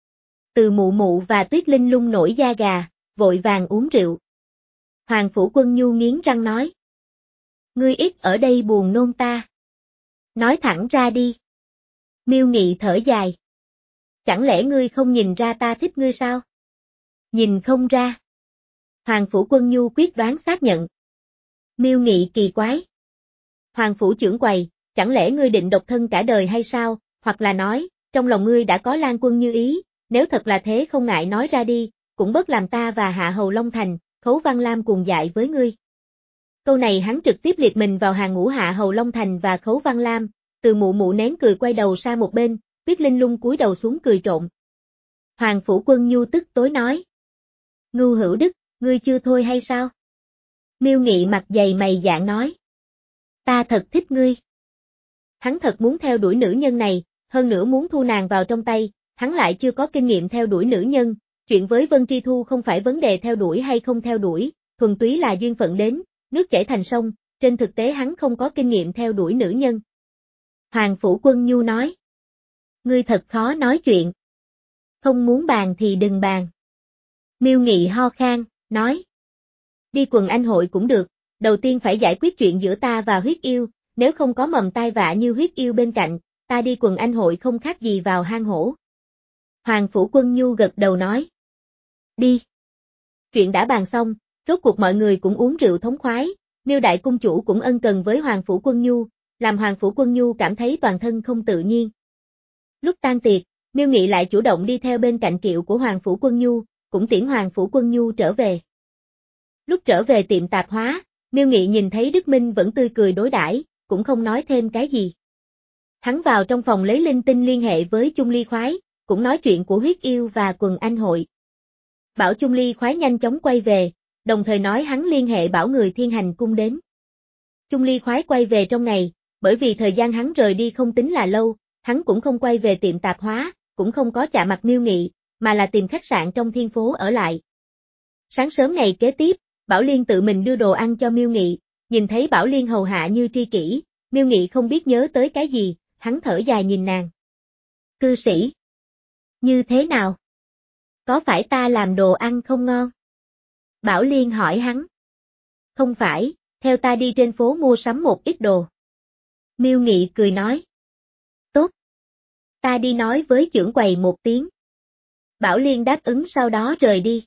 Từ Mụ Mụ và Tuyết Linh Lung nổi da gà, vội vàng uống rượu. Hoàng phủ Quân Nhu nghiến răng nói. Ngươi ít ở đây buồn nôn ta. Nói thẳng ra đi. Miêu Nghị thở dài. Chẳng lẽ ngươi không nhìn ra ta thích ngươi sao? Nhìn không ra. Hoàng phủ Quân Nhu quyết đoán xác nhận. Miêu Nghị kỳ quái. Hoàng phủ trưởng quầy, chẳng lẽ ngươi định độc thân cả đời hay sao, hoặc là nói, trong lòng ngươi đã có Lan Quân Như ý, nếu thật là thế không ngại nói ra đi, cũng bớt làm ta và Hạ Hầu Long Thành, Khấu Văn Lam cùng dại với ngươi. Câu này hắn trực tiếp liệt mình vào hàng ngũ Hạ Hầu Long Thành và Khấu Văn Lam, Từ Mụ Mụ nén cười quay đầu sang một bên, Tuyết Linh Lung cúi đầu xuống cười trộm. Hoàng Phủ Quân Nhu tức tối nói. Ngưu Hữu Đức, ngươi chưa thôi hay sao? Miêu Nghị mặt dày mày dạn nói. Ta thật thích ngươi. Hắn thật muốn theo đuổi nữ nhân này, hơn nữa muốn thu nàng vào trong tay, hắn lại chưa có kinh nghiệm theo đuổi nữ nhân, chuyện với Vân Tri Thu không phải vấn đề theo đuổi hay không theo đuổi, thuần túy là duyên phận đến, nước chảy thành sông, trên thực tế hắn không có kinh nghiệm theo đuổi nữ nhân. Hoàng Phủ Quân Nhu nói. Ngươi thật khó nói chuyện. Không muốn bàn thì đừng bàn. Miêu Nghị ho khan, nói. Đi quần anh hội cũng được, đầu tiên phải giải quyết chuyện giữa ta và huyết yêu, nếu không có mầm tai vạ như huyết yêu bên cạnh, ta đi quần anh hội không khác gì vào hang hổ. Hoàng Phủ Quân Nhu gật đầu nói. Đi. Chuyện đã bàn xong, rốt cuộc mọi người cũng uống rượu thống khoái, Miêu Đại Cung Chủ cũng ân cần với Hoàng Phủ Quân Nhu, làm Hoàng Phủ Quân Nhu cảm thấy toàn thân không tự nhiên. Lúc tan tiệc, Miêu Nghị lại chủ động đi theo bên cạnh kiệu của Hoàng Phủ Quân Nhu, cũng tiễn Hoàng Phủ Quân Nhu trở về. Lúc trở về tiệm tạp hóa, Miêu Nghị nhìn thấy Đức Minh vẫn tươi cười đối đãi, cũng không nói thêm cái gì. Hắn vào trong phòng lấy linh tinh liên hệ với Chung Ly Khoái, cũng nói chuyện của huyết yêu và quần anh hội. Bảo Chung Ly Khoái nhanh chóng quay về, đồng thời nói hắn liên hệ bảo người Thiên Hành Cung đến. Chung Ly Khoái quay về trong ngày, bởi vì thời gian hắn rời đi không tính là lâu, hắn cũng không quay về tiệm tạp hóa, cũng không có chạm mặt Miêu Nghị, mà là tìm khách sạn trong Thiên Phố ở lại. Sáng sớm ngày kế tiếp, Bảo Liên tự mình đưa đồ ăn cho Miêu Nghị, nhìn thấy Bảo Liên hầu hạ như tri kỷ, Miêu Nghị không biết nhớ tới cái gì, hắn thở dài nhìn nàng. Cư sĩ. Như thế nào? Có phải ta làm đồ ăn không ngon? Bảo Liên hỏi hắn. Không phải, theo ta đi trên phố mua sắm một ít đồ. Miêu Nghị cười nói. Tốt. Ta đi nói với trưởng quầy một tiếng. Bảo Liên đáp ứng sau đó rời đi.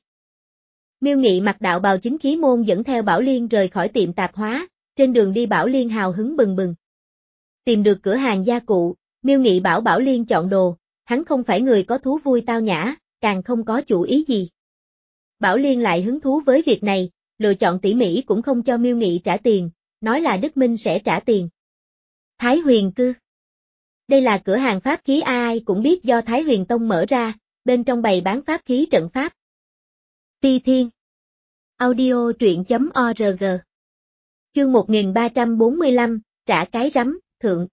Miêu Nghị mặc đạo bào chính khí môn dẫn theo Bảo Liên rời khỏi tiệm tạp hóa, trên đường đi Bảo Liên hào hứng bừng bừng. Tìm được cửa hàng gia cụ, Miêu Nghị bảo Bảo Liên chọn đồ, hắn không phải người có thú vui tao nhã, càng không có chủ ý gì. Bảo Liên lại hứng thú với việc này, lựa chọn tỉ mỉ cũng không cho Miêu Nghị trả tiền, nói là Đức Minh sẽ trả tiền. Thái Huyền Cư. Đây là cửa hàng pháp khí ai cũng biết do Thái Huyền Tông mở ra, bên trong bày bán pháp khí trận pháp. Ti Thiên. Audio truyện chấm org. Chương một nghìn ba trăm bốn mươi lăm, trả cái rắm, thượng.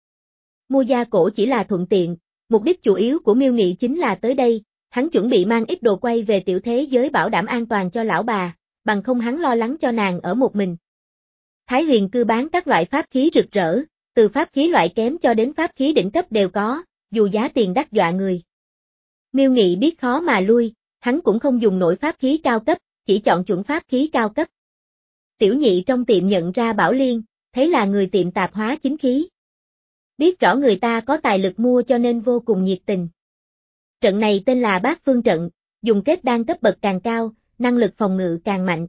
Mua gia cổ chỉ là thuận tiện, mục đích chủ yếu của Miêu Nghị chính là tới đây, hắn chuẩn bị mang ít đồ quay về tiểu thế giới bảo đảm an toàn cho lão bà, bằng không hắn lo lắng cho nàng ở một mình. Thái Huyền Cư bán các loại pháp khí rực rỡ, từ pháp khí loại kém cho đến pháp khí đỉnh cấp đều có, dù giá tiền đắt dọa người. Miêu Nghị biết khó mà lui, hắn cũng không dùng nổi pháp khí cao cấp, chỉ chọn chuẩn pháp khí cao cấp. Tiểu nhị trong tiệm nhận ra Bảo Liên, thấy là người tiệm tạp hóa chính khí. Biết rõ người ta có tài lực mua cho nên vô cùng nhiệt tình. Trận này tên là Bát Phương trận, dùng kết đan cấp bậc càng cao, năng lực phòng ngự càng mạnh.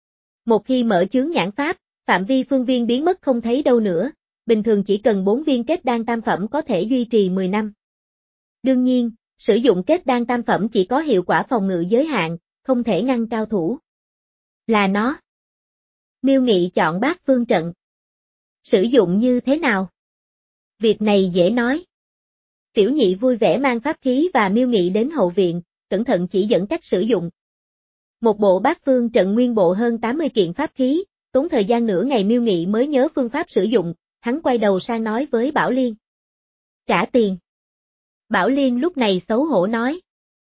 Một khi mở chướng nhãn pháp, phạm vi phương viên biến mất không thấy đâu nữa, bình thường chỉ cần bốn viên kết đan tam phẩm có thể duy trì mười năm. Đương nhiên, sử dụng kết đan tam phẩm chỉ có hiệu quả phòng ngự giới hạn, không thể ngăn cao thủ. Là nó. Miêu Nghị chọn Bát Phương trận. Sử dụng như thế nào? Việc này dễ nói. Tiểu nhị vui vẻ mang pháp khí và Miêu Nghị đến hậu viện, cẩn thận chỉ dẫn cách sử dụng. Một bộ Bát Phương trận nguyên bộ hơn tám mươi kiện pháp khí, tốn thời gian nửa ngày Miêu Nghị mới nhớ phương pháp sử dụng, hắn quay đầu sang nói với Bảo Liên. Trả tiền. Bảo Liên lúc này xấu hổ nói.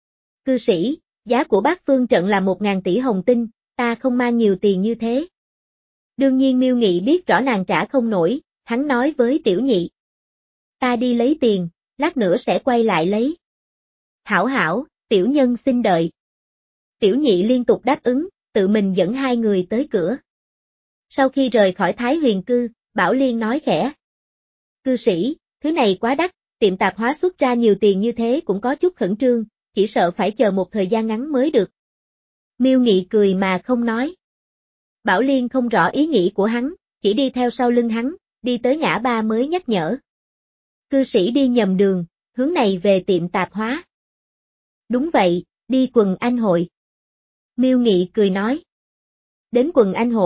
Cư sĩ, giá của Bát Phương trận là một ngàn tỷ hồng tinh, ta không mang nhiều tiền như thế. Đương nhiên Miêu Nghị biết rõ nàng trả không nổi, hắn nói với tiểu nhị. Ta đi lấy tiền, lát nữa sẽ quay lại lấy. Hảo hảo, tiểu nhân xin đợi. Tiểu nhị liên tục đáp ứng, tự mình dẫn hai người tới cửa. Sau khi rời khỏi Thái Huyền Cư, Bảo Liên nói khẽ. Cư sĩ, thứ này quá đắt, tiệm tạp hóa xuất ra nhiều tiền như thế cũng có chút khẩn trương, chỉ sợ phải chờ một thời gian ngắn mới được. Miêu Nghị cười mà không nói. Bảo Liên không rõ ý nghĩ của hắn, chỉ đi theo sau lưng hắn, đi tới ngã ba mới nhắc nhở. Cư sĩ đi nhầm đường, hướng này về tiệm tạp hóa. Đúng vậy, đi quần anh hội. Miêu Nghị cười nói. Đến quần anh hội,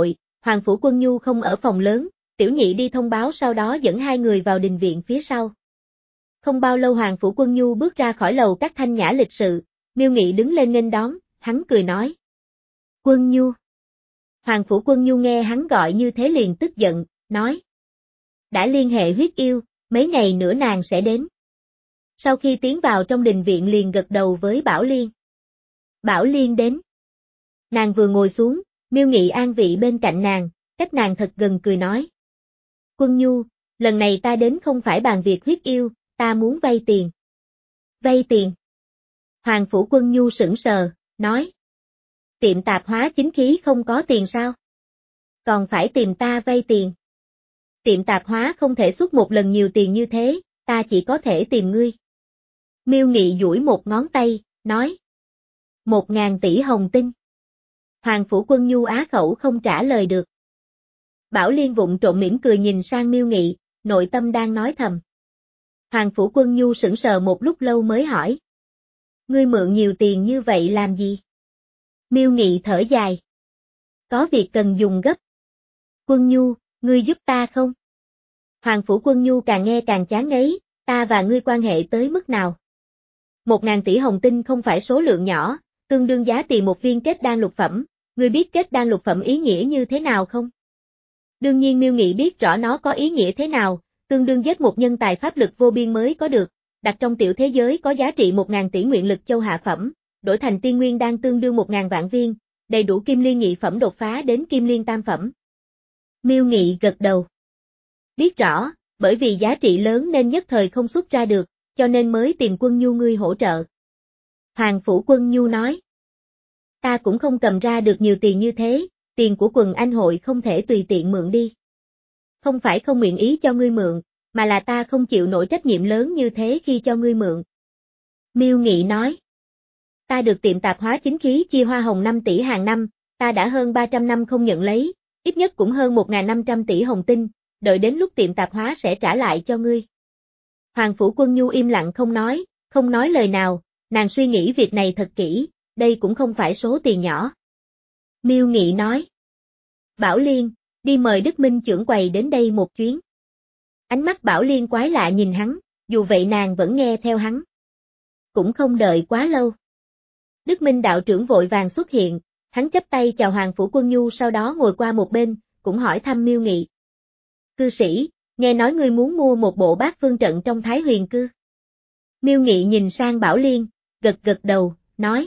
Hoàng Phủ Quân Nhu không ở phòng lớn, Tiểu Nhị đi thông báo sau đó dẫn hai người vào đình viện phía sau. Không bao lâu Hoàng Phủ Quân Nhu bước ra khỏi lầu các thanh nhã lịch sự, Miêu Nghị đứng lên nghênh đón, hắn cười nói. Quân Nhu. Hoàng Phủ Quân Nhu nghe hắn gọi như thế liền tức giận, nói. Đã liên hệ huyết yêu, mấy ngày nữa nàng sẽ đến. Sau khi tiến vào trong đình viện liền gật đầu với Bảo Liên. Bảo Liên đến. Nàng vừa ngồi xuống, Miêu Nghị an vị bên cạnh nàng, cách nàng thật gần cười nói. Quân Nhu, lần này ta đến không phải bàn việc huyết yêu, ta muốn vay tiền. Vay tiền. Hoàng Phủ Quân Nhu sững sờ, nói. Tiệm tạp hóa chính khí không có tiền sao? Còn phải tìm ta vay tiền. Tiệm tạp hóa không thể xuất một lần nhiều tiền như thế, ta chỉ có thể tìm ngươi. Miêu Nghị duỗi một ngón tay, nói. Một ngàn tỷ hồng tinh. Hoàng Phủ Quân Nhu á khẩu không trả lời được. Bảo Liên vụng trộm mỉm cười nhìn sang Miêu Nghị, nội tâm đang nói thầm. Hoàng Phủ Quân Nhu sững sờ một lúc lâu mới hỏi. Ngươi mượn nhiều tiền như vậy làm gì? Miêu Nghị thở dài. Có việc cần dùng gấp. Quân Nhu, ngươi giúp ta không? Hoàng Phủ Quân Nhu càng nghe càng chán ngấy, ta và ngươi quan hệ tới mức nào? Một ngàn tỷ hồng tinh không phải số lượng nhỏ, tương đương giá tiền một viên kết đan lục phẩm, ngươi biết kết đan lục phẩm ý nghĩa như thế nào không? Đương nhiên Miêu Nghị biết rõ nó có ý nghĩa thế nào, tương đương giết một nhân tài pháp lực vô biên mới có được, đặt trong tiểu thế giới có giá trị một ngàn tỷ nguyện lực châu hạ phẩm, đổi thành tiên nguyên đan tương đương một ngàn vạn viên, đầy đủ kim liên nhị phẩm đột phá đến kim liên tam phẩm. Miêu Nghị gật đầu. Biết rõ, bởi vì giá trị lớn nên nhất thời không xuất ra được, cho nên mới tìm Quân Nhu ngươi hỗ trợ. Hoàng Phủ Quân Nhu nói. Ta cũng không cầm ra được nhiều tiền như thế, tiền của quần anh hội không thể tùy tiện mượn đi. Không phải không nguyện ý cho ngươi mượn, mà là ta không chịu nổi trách nhiệm lớn như thế khi cho ngươi mượn. Miêu Nghị nói. Ta được tiệm tạp hóa chính khí chia hoa hồng năm tỷ hàng năm, ta đã hơn ba trăm năm không nhận lấy, ít nhất cũng hơn một nghìn năm trăm tỷ hồng tinh, đợi đến lúc tiệm tạp hóa sẽ trả lại cho ngươi. Hoàng Phủ Quân Nhu im lặng không nói, không nói lời nào, nàng suy nghĩ việc này thật kỹ, đây cũng không phải số tiền nhỏ. Miêu Nghị nói. Bảo Liên, đi mời Đức Minh trưởng quầy đến đây một chuyến. Ánh mắt Bảo Liên quái lạ nhìn hắn, dù vậy nàng vẫn nghe theo hắn. Cũng không đợi quá lâu. Đức Minh đạo trưởng vội vàng xuất hiện, hắn chắp tay chào Hoàng Phủ Quân Nhu sau đó ngồi qua một bên, cũng hỏi thăm Miêu Nghị. Cư sĩ, nghe nói ngươi muốn mua một bộ bát phương trận trong Thái Huyền cư. Miêu Nghị nhìn sang Bảo Liên, gật gật đầu, nói.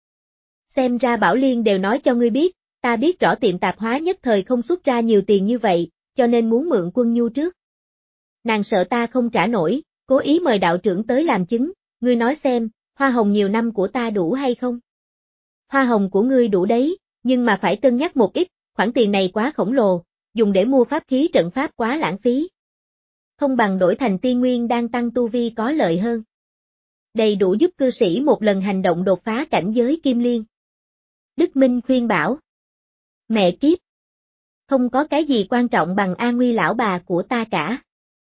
Xem ra Bảo Liên đều nói cho ngươi biết, ta biết rõ tiệm tạp hóa nhất thời không xuất ra nhiều tiền như vậy, cho nên muốn mượn Quân Nhu trước. Nàng sợ ta không trả nổi, cố ý mời đạo trưởng tới làm chứng, ngươi nói xem, hoa hồng nhiều năm của ta đủ hay không? Hoa hồng của ngươi đủ đấy, nhưng mà phải cân nhắc một ít, khoản tiền này quá khổng lồ, dùng để mua pháp khí trận pháp quá lãng phí. Không bằng đổi thành tiên nguyên đang tăng tu vi có lợi hơn. Đầy đủ giúp cư sĩ một lần hành động đột phá cảnh giới kim liên. Đức Minh khuyên bảo. Mẹ kiếp. Không có cái gì quan trọng bằng an nguy lão bà của ta cả.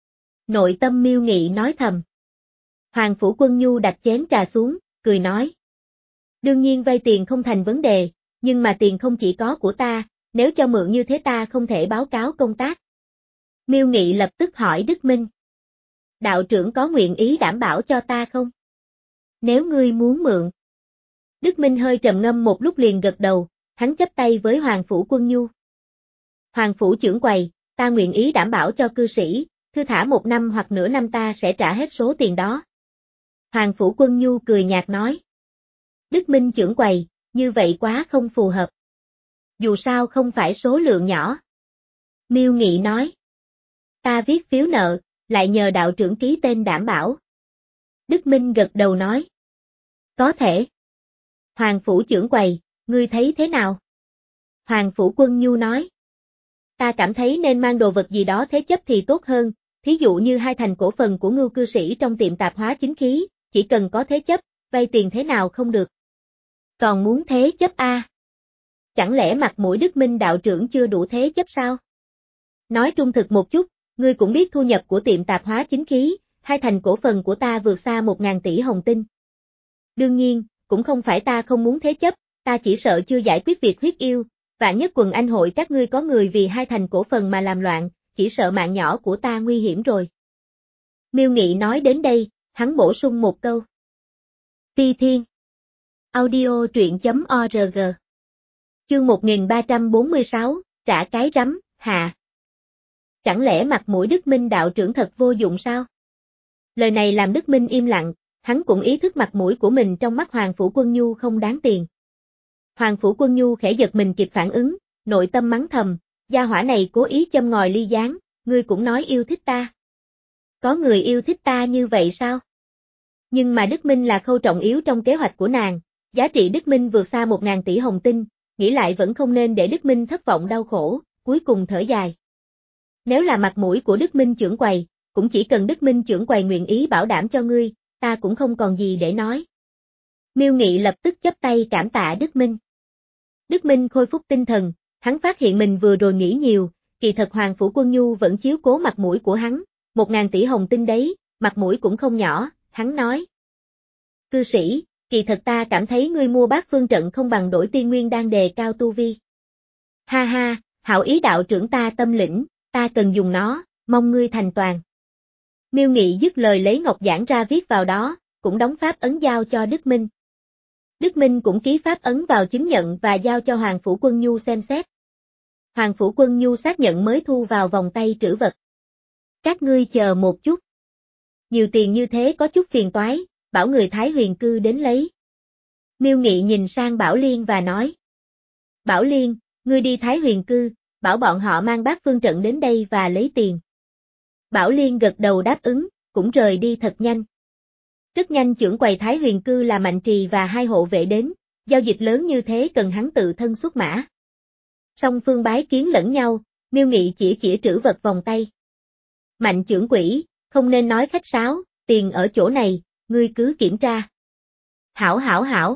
Nội tâm Miêu Nghị nói thầm. Hoàng Phủ Quân Nhu đặt chén trà xuống, cười nói. Đương nhiên vay tiền không thành vấn đề, nhưng mà tiền không chỉ có của ta, nếu cho mượn như thế ta không thể báo cáo công tác. Miêu Nghị lập tức hỏi Đức Minh. Đạo trưởng có nguyện ý đảm bảo cho ta không? Nếu ngươi muốn mượn. Đức Minh hơi trầm ngâm một lúc liền gật đầu, hắn chắp tay với Hoàng Phủ Quân Nhu. Hoàng Phủ trưởng quầy, ta nguyện ý đảm bảo cho cư sĩ, thư thả một năm hoặc nửa năm ta sẽ trả hết số tiền đó. Hoàng Phủ Quân Nhu cười nhạt nói. Đức Minh trưởng quầy, như vậy quá không phù hợp. Dù sao không phải số lượng nhỏ. Miêu Nghị nói. Ta viết phiếu nợ, lại nhờ đạo trưởng ký tên đảm bảo. Đức Minh gật đầu nói. Có thể. Hoàng Phủ trưởng quầy, ngươi thấy thế nào? Hoàng Phủ Quân Nhu nói. Ta cảm thấy nên mang đồ vật gì đó thế chấp thì tốt hơn, thí dụ như hai thành cổ phần của Ngưu cư sĩ trong tiệm tạp hóa chính khí, chỉ cần có thế chấp, vay tiền thế nào không được. Còn muốn thế chấp a? À? Chẳng lẽ mặt mũi Đức Minh đạo trưởng chưa đủ thế chấp sao? Nói trung thực một chút, ngươi cũng biết thu nhập của tiệm tạp hóa chính khí, hai thành cổ phần của ta vượt xa một ngàn tỷ hồng tinh. Đương nhiên, cũng không phải ta không muốn thế chấp, ta chỉ sợ chưa giải quyết việc huyết yêu, vạn nhất quần anh hội các ngươi có người vì hai thành cổ phần mà làm loạn, chỉ sợ mạng nhỏ của ta nguy hiểm rồi. Miêu Nghị nói đến đây, hắn bổ sung một câu. Phi Thiên. Audio truyện.org. Chương một nghìn ba trăm bốn mươi sáu, trả cái rắm, hạ. Chẳng lẽ mặt mũi Đức Minh đạo trưởng thật vô dụng sao? Lời này làm Đức Minh im lặng, hắn cũng ý thức mặt mũi của mình trong mắt Hoàng Phủ Quân Nhu không đáng tiền. Hoàng Phủ Quân Nhu khẽ giật mình kịp phản ứng, nội tâm mắng thầm, gia hỏa này cố ý châm ngòi ly gián, ngươi cũng nói yêu thích ta. Có người yêu thích ta như vậy sao? Nhưng mà Đức Minh là khâu trọng yếu trong kế hoạch của nàng, giá trị Đức Minh vượt xa một ngàn tỷ hồng tinh, nghĩ lại vẫn không nên để Đức Minh thất vọng đau khổ, cuối cùng thở dài. Nếu là mặt mũi của Đức Minh trưởng quầy, cũng chỉ cần Đức Minh trưởng quầy nguyện ý bảo đảm cho ngươi, ta cũng không còn gì để nói. Miêu Nghị lập tức chắp tay cảm tạ Đức Minh. Đức Minh khôi phục tinh thần, hắn phát hiện mình vừa rồi nghĩ nhiều, kỳ thật Hoàng Phủ Quân Nhu vẫn chiếu cố mặt mũi của hắn, một ngàn tỷ hồng tinh đấy, mặt mũi cũng không nhỏ, hắn nói. Cư sĩ, kỳ thật ta cảm thấy ngươi mua bát phương trận không bằng đổi tiên nguyên đan đề cao tu vi. Ha ha, hảo ý đạo trưởng ta tâm lĩnh, ta cần dùng nó, mong ngươi thành toàn. Miêu Nghị dứt lời lấy ngọc giản ra viết vào đó, cũng đóng pháp ấn giao cho Đức Minh. Đức Minh cũng ký pháp ấn vào chứng nhận và giao cho Hoàng Phủ Quân Nhu xem xét. Hoàng Phủ Quân Nhu xác nhận mới thu vào vòng tay trữ vật. Các ngươi chờ một chút. Nhiều tiền như thế có chút phiền toái, bảo người Thái Huyền Cư đến lấy. Miêu Nghị nhìn sang Bảo Liên và nói. Bảo Liên, ngươi đi Thái Huyền Cư, bảo bọn họ mang bát phương trận đến đây và lấy tiền. Bảo Liên gật đầu đáp ứng, cũng rời đi thật nhanh. Rất nhanh trưởng quầy Thái Huyền Cư là Mạnh Trì và hai hộ vệ đến, giao dịch lớn như thế cần hắn tự thân xuất mã. Song phương bái kiến lẫn nhau, Miêu Nghị chỉ chỉ trữ vật vòng tay. Mạnh trưởng quỹ, không nên nói khách sáo, tiền ở chỗ này, ngươi cứ kiểm tra. Hảo hảo hảo.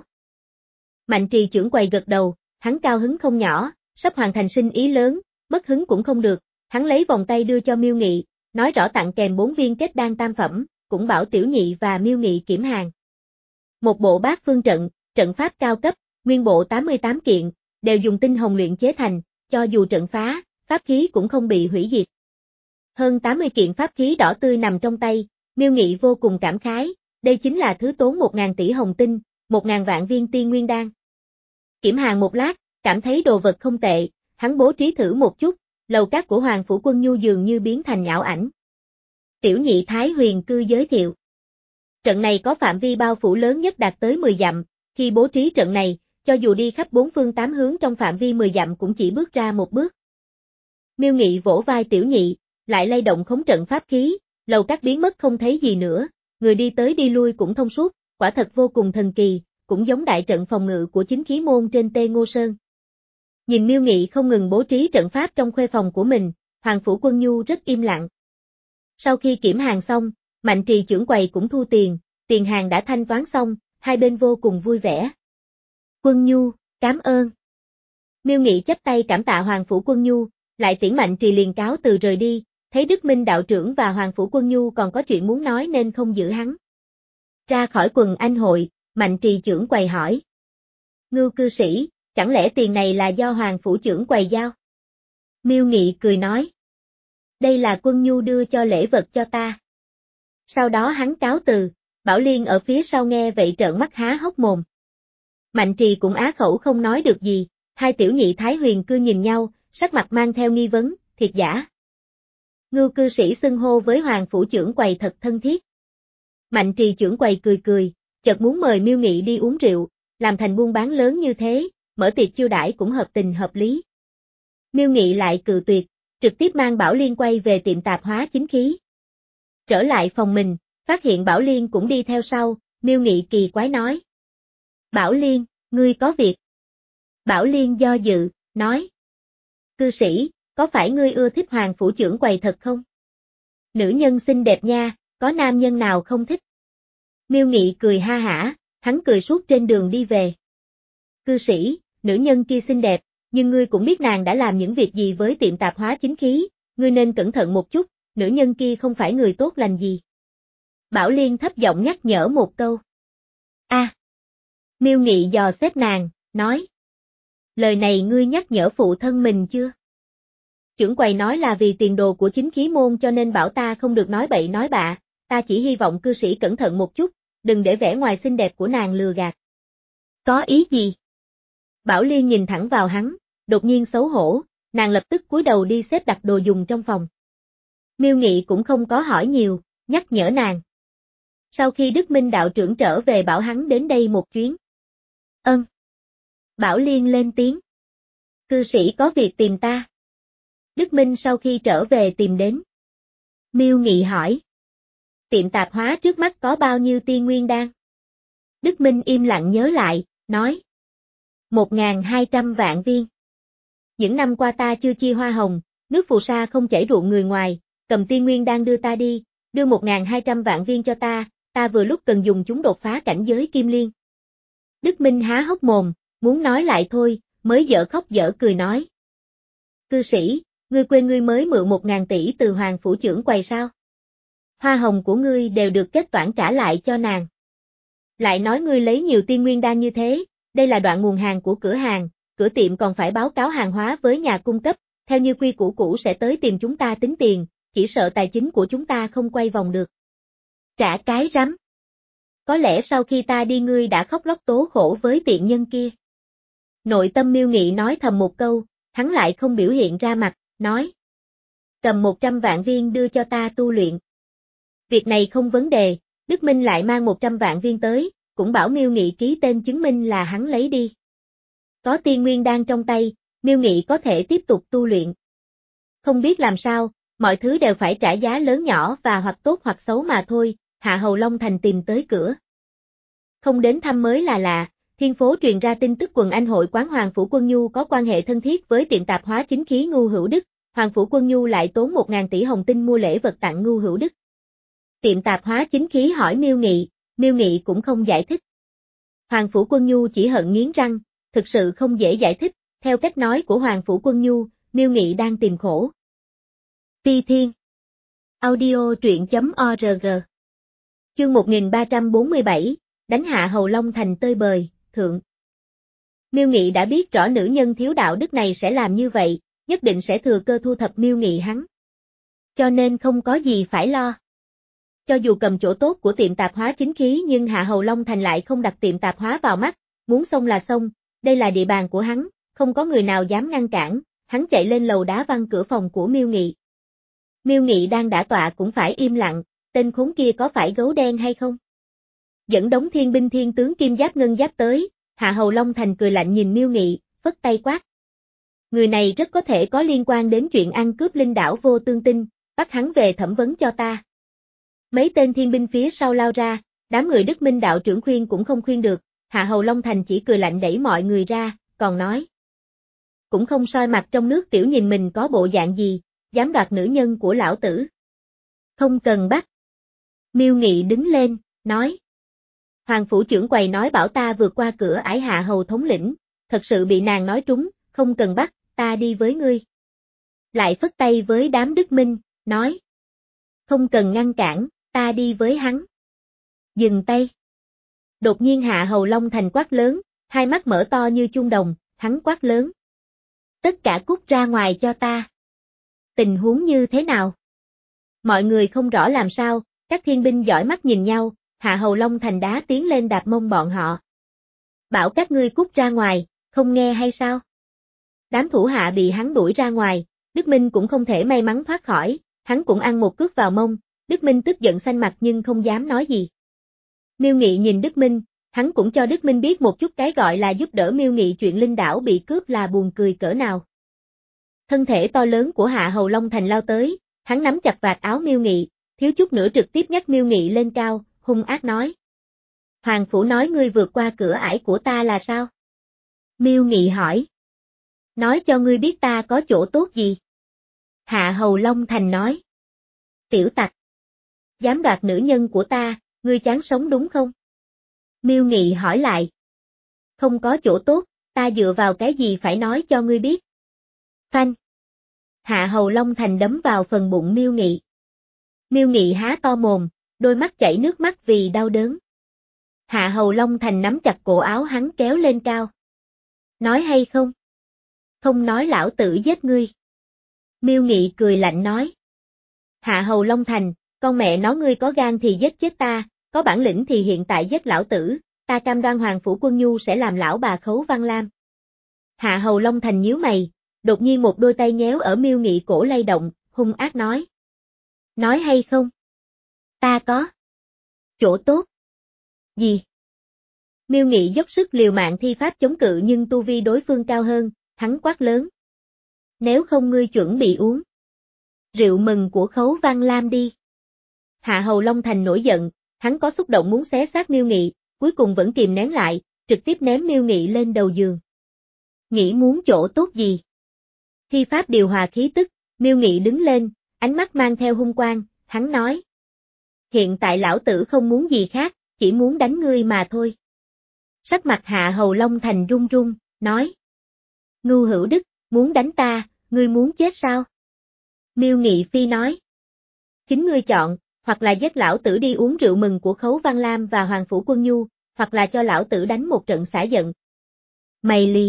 Mạnh Trì trưởng quầy gật đầu, hắn cao hứng không nhỏ, sắp hoàn thành sinh ý lớn, bất hứng cũng không được, hắn lấy vòng tay đưa cho Miêu Nghị, nói rõ tặng kèm bốn viên kết đan tam phẩm, cũng bảo Tiểu Nhị và Miêu Nghị kiểm hàng. Một bộ bát phương trận, trận pháp cao cấp, nguyên bộ tám mươi tám kiện, đều dùng tinh hồng luyện chế thành, cho dù trận phá, pháp khí cũng không bị hủy diệt. Hơn tám mươi kiện pháp khí đỏ tươi nằm trong tay, Miêu Nghị vô cùng cảm khái, đây chính là thứ tốn một ngàn tỷ hồng tinh, một ngàn vạn viên tiên nguyên đan. Kiểm hàng một lát, cảm thấy đồ vật không tệ, hắn bố trí thử một chút, lầu cát của Hoàng Phủ Quân Nhu dường như biến thành ảo ảnh. Tiểu Nhị Thái Huyền Cư giới thiệu. Trận này có phạm vi bao phủ lớn nhất đạt tới mười dặm, khi bố trí trận này, cho dù đi khắp bốn phương tám hướng trong phạm vi mười dặm cũng chỉ bước ra một bước. Miêu Nghị vỗ vai Tiểu Nhị, lại lay động khống trận pháp khí, lầu cát biến mất không thấy gì nữa, người đi tới đi lui cũng thông suốt, quả thật vô cùng thần kỳ, cũng giống đại trận phòng ngự của chính khí môn trên Tê Ngô Sơn. Nhìn Miêu Nghị không ngừng bố trí trận pháp trong khuê phòng của mình, Hoàng Phủ Quân Nhu rất im lặng. Sau khi kiểm hàng xong, Mạnh Trì trưởng quầy cũng thu tiền, tiền hàng đã thanh toán xong, hai bên vô cùng vui vẻ. Quân Nhu, cảm ơn. Miêu Nghị chắp tay cảm tạ Hoàng Phủ Quân Nhu, lại tiễn Mạnh Trì liền cáo từ rời đi, thấy Đức Minh đạo trưởng và Hoàng Phủ Quân Nhu còn có chuyện muốn nói nên không giữ hắn. Ra khỏi quần anh hội, Mạnh Trì trưởng quầy hỏi. Ngưu cư sĩ, chẳng lẽ tiền này là do Hoàng Phủ trưởng quầy giao? Miêu Nghị cười nói. Đây là Quân Nhu đưa cho lễ vật cho ta. Sau đó hắn cáo từ, Bảo Liên ở phía sau nghe vậy trợn mắt há hốc mồm. Mạnh Trì cũng á khẩu không nói được gì, hai Tiểu Nhị Thái Huyền Cư nhìn nhau, sắc mặt mang theo nghi vấn, thiệt giả. Ngưu cư sĩ xưng hô với Hoàng Phủ trưởng quầy thật thân thiết. Mạnh Trì trưởng quầy cười cười, chợt muốn mời Miêu Nghị đi uống rượu, làm thành buôn bán lớn như thế, mở tiệc chiêu đãi cũng hợp tình hợp lý. Miêu Nghị lại cự tuyệt, trực tiếp mang Bảo Liên quay về tiệm tạp hóa chính khí. Trở lại phòng mình, phát hiện Bảo Liên cũng đi theo sau, Miêu Nghị kỳ quái nói. Bảo Liên, ngươi có việc. Bảo Liên do dự, nói. Cư sĩ, có phải ngươi ưa thích Hoàng Phủ trưởng quầy thật không? Nữ nhân xinh đẹp nha, có nam nhân nào không thích? Miêu Nghị cười ha hả, hắn cười suốt trên đường đi về. Cư sĩ, nữ nhân kia xinh đẹp, nhưng ngươi cũng biết nàng đã làm những việc gì với tiệm tạp hóa chính khí, ngươi nên cẩn thận một chút, nữ nhân kia không phải người tốt lành gì. Bảo Liên thấp giọng nhắc nhở một câu. A. À. Miêu Nghị dò xét nàng, nói. Lời này ngươi nhắc nhở phụ thân mình chưa? Chưởng quầy nói là vì tiền đồ của chính khí môn cho nên bảo ta không được nói bậy nói bạ, ta chỉ hy vọng cư sĩ cẩn thận một chút, đừng để vẻ ngoài xinh đẹp của nàng lừa gạt. Có ý gì? Bảo Liên nhìn thẳng vào hắn, đột nhiên xấu hổ, nàng lập tức cúi đầu đi xếp đặt đồ dùng trong phòng. Miêu Nghị cũng không có hỏi nhiều, nhắc nhở nàng. Sau khi Đức Minh đạo trưởng trở về bảo hắn đến đây một chuyến. Ân. Bảo Liên lên tiếng. Cư sĩ có việc tìm ta. Đức Minh sau khi trở về tìm đến. Miêu Nghị hỏi. Tiệm tạp hóa trước mắt có bao nhiêu tiên nguyên đan? Đức Minh im lặng nhớ lại, nói. Một ngàn hai trăm vạn viên. Những năm qua ta chưa chia hoa hồng, nước phù sa không chảy ruộng người ngoài, cầm tiên nguyên đan đưa ta đi, đưa một ngàn hai trăm vạn viên cho ta, ta vừa lúc cần dùng chúng đột phá cảnh giới kim liên. Đức Minh há hốc mồm, muốn nói lại thôi, mới dở khóc dở cười nói. Cư sĩ, ngươi quên ngươi mới mượn một ngàn tỷ từ Hoàng phủ trưởng quầy sao? Hoa hồng của ngươi đều được kết toản trả lại cho nàng. Lại nói ngươi lấy nhiều tiên nguyên đan như thế, đây là đoạn nguồn hàng của cửa hàng, cửa tiệm còn phải báo cáo hàng hóa với nhà cung cấp, theo như quy củ cũ sẽ tới tìm chúng ta tính tiền, chỉ sợ tài chính của chúng ta không quay vòng được. Trả cái rắm. Có lẽ sau khi ta đi ngươi đã khóc lóc tố khổ với tiện nhân kia. Nội tâm Miêu Nghị nói thầm một câu, hắn lại không biểu hiện ra mặt, nói. Cầm một trăm vạn viên đưa cho ta tu luyện. Việc này không vấn đề, Đức Minh lại mang một trăm vạn viên tới, cũng bảo Miêu Nghị ký tên chứng minh là hắn lấy đi. Có tiên nguyên đan trong tay, Miêu Nghị có thể tiếp tục tu luyện. Không biết làm sao, mọi thứ đều phải trả giá lớn nhỏ và hoặc tốt hoặc xấu mà thôi, Hạ Hầu Long Thành tìm tới cửa. Không đến thăm mới là lạ, thiên phố truyền ra tin tức quần anh hội quán Hoàng phủ Quân Nhu có quan hệ thân thiết với tiệm tạp hóa chính khí Ngưu Hữu Đức, Hoàng phủ Quân Nhu lại tốn một ngàn tỷ hồng tinh mua lễ vật tặng Ngưu Hữu Đức. Tiệm tạp hóa chính khí hỏi Miêu Nghị, Miêu Nghị cũng không giải thích. Hoàng phủ Quân Nhu chỉ hận nghiến răng, thực sự không dễ giải thích, theo cách nói của Hoàng phủ Quân Nhu, Miêu Nghị đang tìm khổ. Ti Thiên Audio truyện chấm org Chương một nghìn ba trăm bốn mươi bảy, đánh Hạ Hầu Long Thành tơi bời, thượng. Miêu Nghị đã biết rõ nữ nhân thiếu đạo đức này sẽ làm như vậy, nhất định sẽ thừa cơ thu thập Miêu Nghị hắn. Cho nên không có gì phải lo. Cho dù cầm chỗ tốt của tiệm tạp hóa chính khí nhưng Hạ Hầu Long Thành lại không đặt tiệm tạp hóa vào mắt, muốn xông là xông, đây là địa bàn của hắn, không có người nào dám ngăn cản, hắn chạy lên lầu đá văng cửa phòng của Miêu Nghị. Miêu Nghị đang đả tọa cũng phải im lặng, tên khốn kia có phải gấu đen hay không? Dẫn đống thiên binh thiên tướng kim giáp ngân giáp tới, Hạ Hầu Long Thành cười lạnh nhìn Miêu Nghị, phất tay quát. Người này rất có thể có liên quan đến chuyện ăn cướp linh đảo Vô Tương Tinh, bắt hắn về thẩm vấn cho ta. Mấy tên thiên binh phía sau lao ra, đám người Đức Minh đạo trưởng khuyên cũng không khuyên được, Hạ Hầu Long Thành chỉ cười lạnh đẩy mọi người ra, còn nói. Cũng không soi mặt trong nước tiểu nhìn mình có bộ dạng gì, dám đoạt nữ nhân của lão tử. Không cần bắt. Miêu Nghị đứng lên, nói. Hoàng phủ trưởng quầy nói bảo ta vượt qua cửa ải Hạ Hầu thống lĩnh, thật sự bị nàng nói trúng, không cần bắt, ta đi với ngươi. Lại phất tay với đám Đức Minh, nói. Không cần ngăn cản, ta đi với hắn. Dừng tay. Đột nhiên Hạ Hầu Long Thành quát lớn, hai mắt mở to như chuông đồng, hắn quát lớn. Tất cả cút ra ngoài cho ta. Tình huống như thế nào? Mọi người không rõ làm sao, các thiên binh giỏi mắt nhìn nhau, Hạ Hầu Long Thành đá tiến lên đạp mông bọn họ. Bảo các ngươi cút ra ngoài, không nghe hay sao? Đám thủ hạ bị hắn đuổi ra ngoài, Đức Minh cũng không thể may mắn thoát khỏi, hắn cũng ăn một cước vào mông, Đức Minh tức giận xanh mặt nhưng không dám nói gì. Miêu Nghị nhìn Đức Minh, hắn cũng cho Đức Minh biết một chút cái gọi là giúp đỡ Miêu Nghị chuyện linh đảo bị cướp là buồn cười cỡ nào. Thân thể to lớn của Hạ Hầu Long Thành lao tới, hắn nắm chặt vạt áo Miêu Nghị, thiếu chút nữa trực tiếp nhắc Miêu Nghị lên cao, hung ác nói. Hoàng phủ nói ngươi vượt qua cửa ải của ta là sao? Miêu Nghị hỏi. Nói cho ngươi biết ta có chỗ tốt gì? Hạ Hầu Long Thành nói. Tiểu tặc. Dám đoạt nữ nhân của ta, ngươi chán sống đúng không? Miêu Nghị hỏi lại. Không có chỗ tốt, ta dựa vào cái gì phải nói cho ngươi biết? Phanh. Hạ Hầu Long Thành đấm vào phần bụng Miêu Nghị. Miêu Nghị há to mồm, đôi mắt chảy nước mắt vì đau đớn. Hạ Hầu Long Thành nắm chặt cổ áo hắn kéo lên cao. Nói hay không? Không nói lão tử giết ngươi. Miêu Nghị cười lạnh nói. Hạ Hầu Long Thành, con mẹ nó ngươi có gan thì giết chết ta, có bản lĩnh thì hiện tại giết lão tử, ta cam đoan Hoàng Phủ Quân Nhu sẽ làm lão bà Khấu Văn Lam. Hạ Hầu Long Thành nhíu mày, đột nhiên một đôi tay nhéo ở Miêu Nghị cổ lay động, hung ác nói. Nói hay không? Ta có. Chỗ tốt. Gì? Miêu Nghị dốc sức liều mạng thi pháp chống cự nhưng tu vi đối phương cao hơn, hắn quát lớn. Nếu không ngươi chuẩn bị uống rượu mừng của Khấu Văn Lam đi. Hạ Hầu Long Thành nổi giận, hắn có xúc động muốn xé xác Miêu Nghị, cuối cùng vẫn kìm nén lại, trực tiếp ném Miêu Nghị lên đầu giường. Nghĩ muốn chỗ tốt gì? Thi pháp điều hòa khí tức, Miêu Nghị đứng lên, ánh mắt mang theo hung quang, hắn nói. Hiện tại lão tử không muốn gì khác, chỉ muốn đánh ngươi mà thôi. Sắc mặt Hạ Hầu Long Thành run run, nói. Ngưu Hữu Đức, muốn đánh ta, ngươi muốn chết sao? Miêu Nghị Phi nói. Chính ngươi chọn, hoặc là giết lão tử đi uống rượu mừng của Khấu Văn Lam và Hoàng Phủ Quân Nhu, hoặc là cho lão tử đánh một trận xả giận. Mày lì.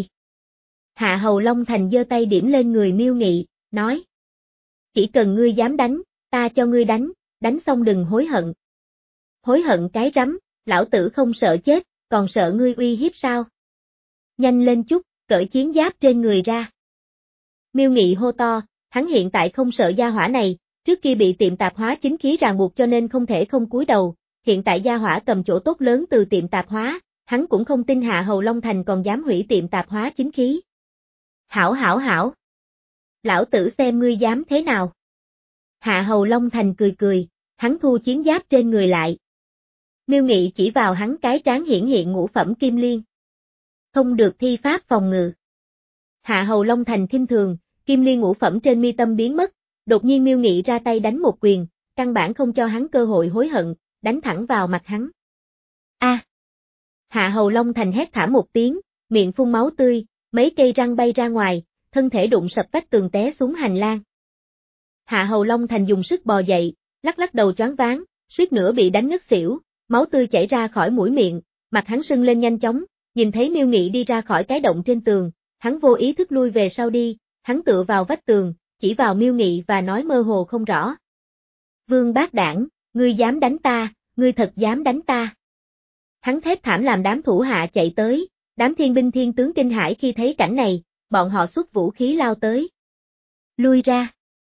Hạ Hầu Long Thành giơ tay điểm lên người Miêu Nghị, nói. Chỉ cần ngươi dám đánh, ta cho ngươi đánh, đánh xong đừng hối hận. Hối hận cái rắm, lão tử không sợ chết, còn sợ ngươi uy hiếp sao? Nhanh lên chút, cởi chiến giáp trên người ra. Miêu Nghị hô to, hắn hiện tại không sợ gia hỏa này, trước kia bị tiệm tạp hóa chính khí ràng buộc cho nên không thể không cúi đầu, hiện tại gia hỏa cầm chỗ tốt lớn từ tiệm tạp hóa, hắn cũng không tin Hạ Hầu Long Thành còn dám hủy tiệm tạp hóa chính khí. Hảo hảo hảo. Lão tử xem ngươi dám thế nào. Hạ Hầu Long Thành cười cười, hắn thu chiến giáp trên người lại. Miêu Nghị chỉ vào hắn cái trán hiển hiện ngũ phẩm kim liên. Không được thi pháp phòng ngự. Hạ Hầu Long Thành khinh thường, kim liên ngũ phẩm trên mi tâm biến mất, đột nhiên Miêu Nghị ra tay đánh một quyền, căn bản không cho hắn cơ hội hối hận, đánh thẳng vào mặt hắn. A! À. Hạ Hầu Long Thành hét thảm một tiếng, miệng phun máu tươi, mấy cây răng bay ra ngoài, thân thể đụng sập vách tường té xuống hành lang. Hạ Hầu Long Thành dùng sức bò dậy, lắc lắc đầu choáng váng, suýt nữa bị đánh ngất xỉu, máu tươi chảy ra khỏi mũi miệng, mặt hắn sưng lên nhanh chóng, nhìn thấy Miêu Nghị đi ra khỏi cái động trên tường, hắn vô ý thức lui về sau đi, hắn tựa vào vách tường, chỉ vào Miêu Nghị và nói mơ hồ không rõ. Vương Bác Đảng, ngươi dám đánh ta, ngươi thật dám đánh ta. Hắn thét thảm làm đám thủ hạ chạy tới, đám thiên binh thiên tướng kinh hãi khi thấy cảnh này, bọn họ xuất vũ khí lao tới. Lui ra.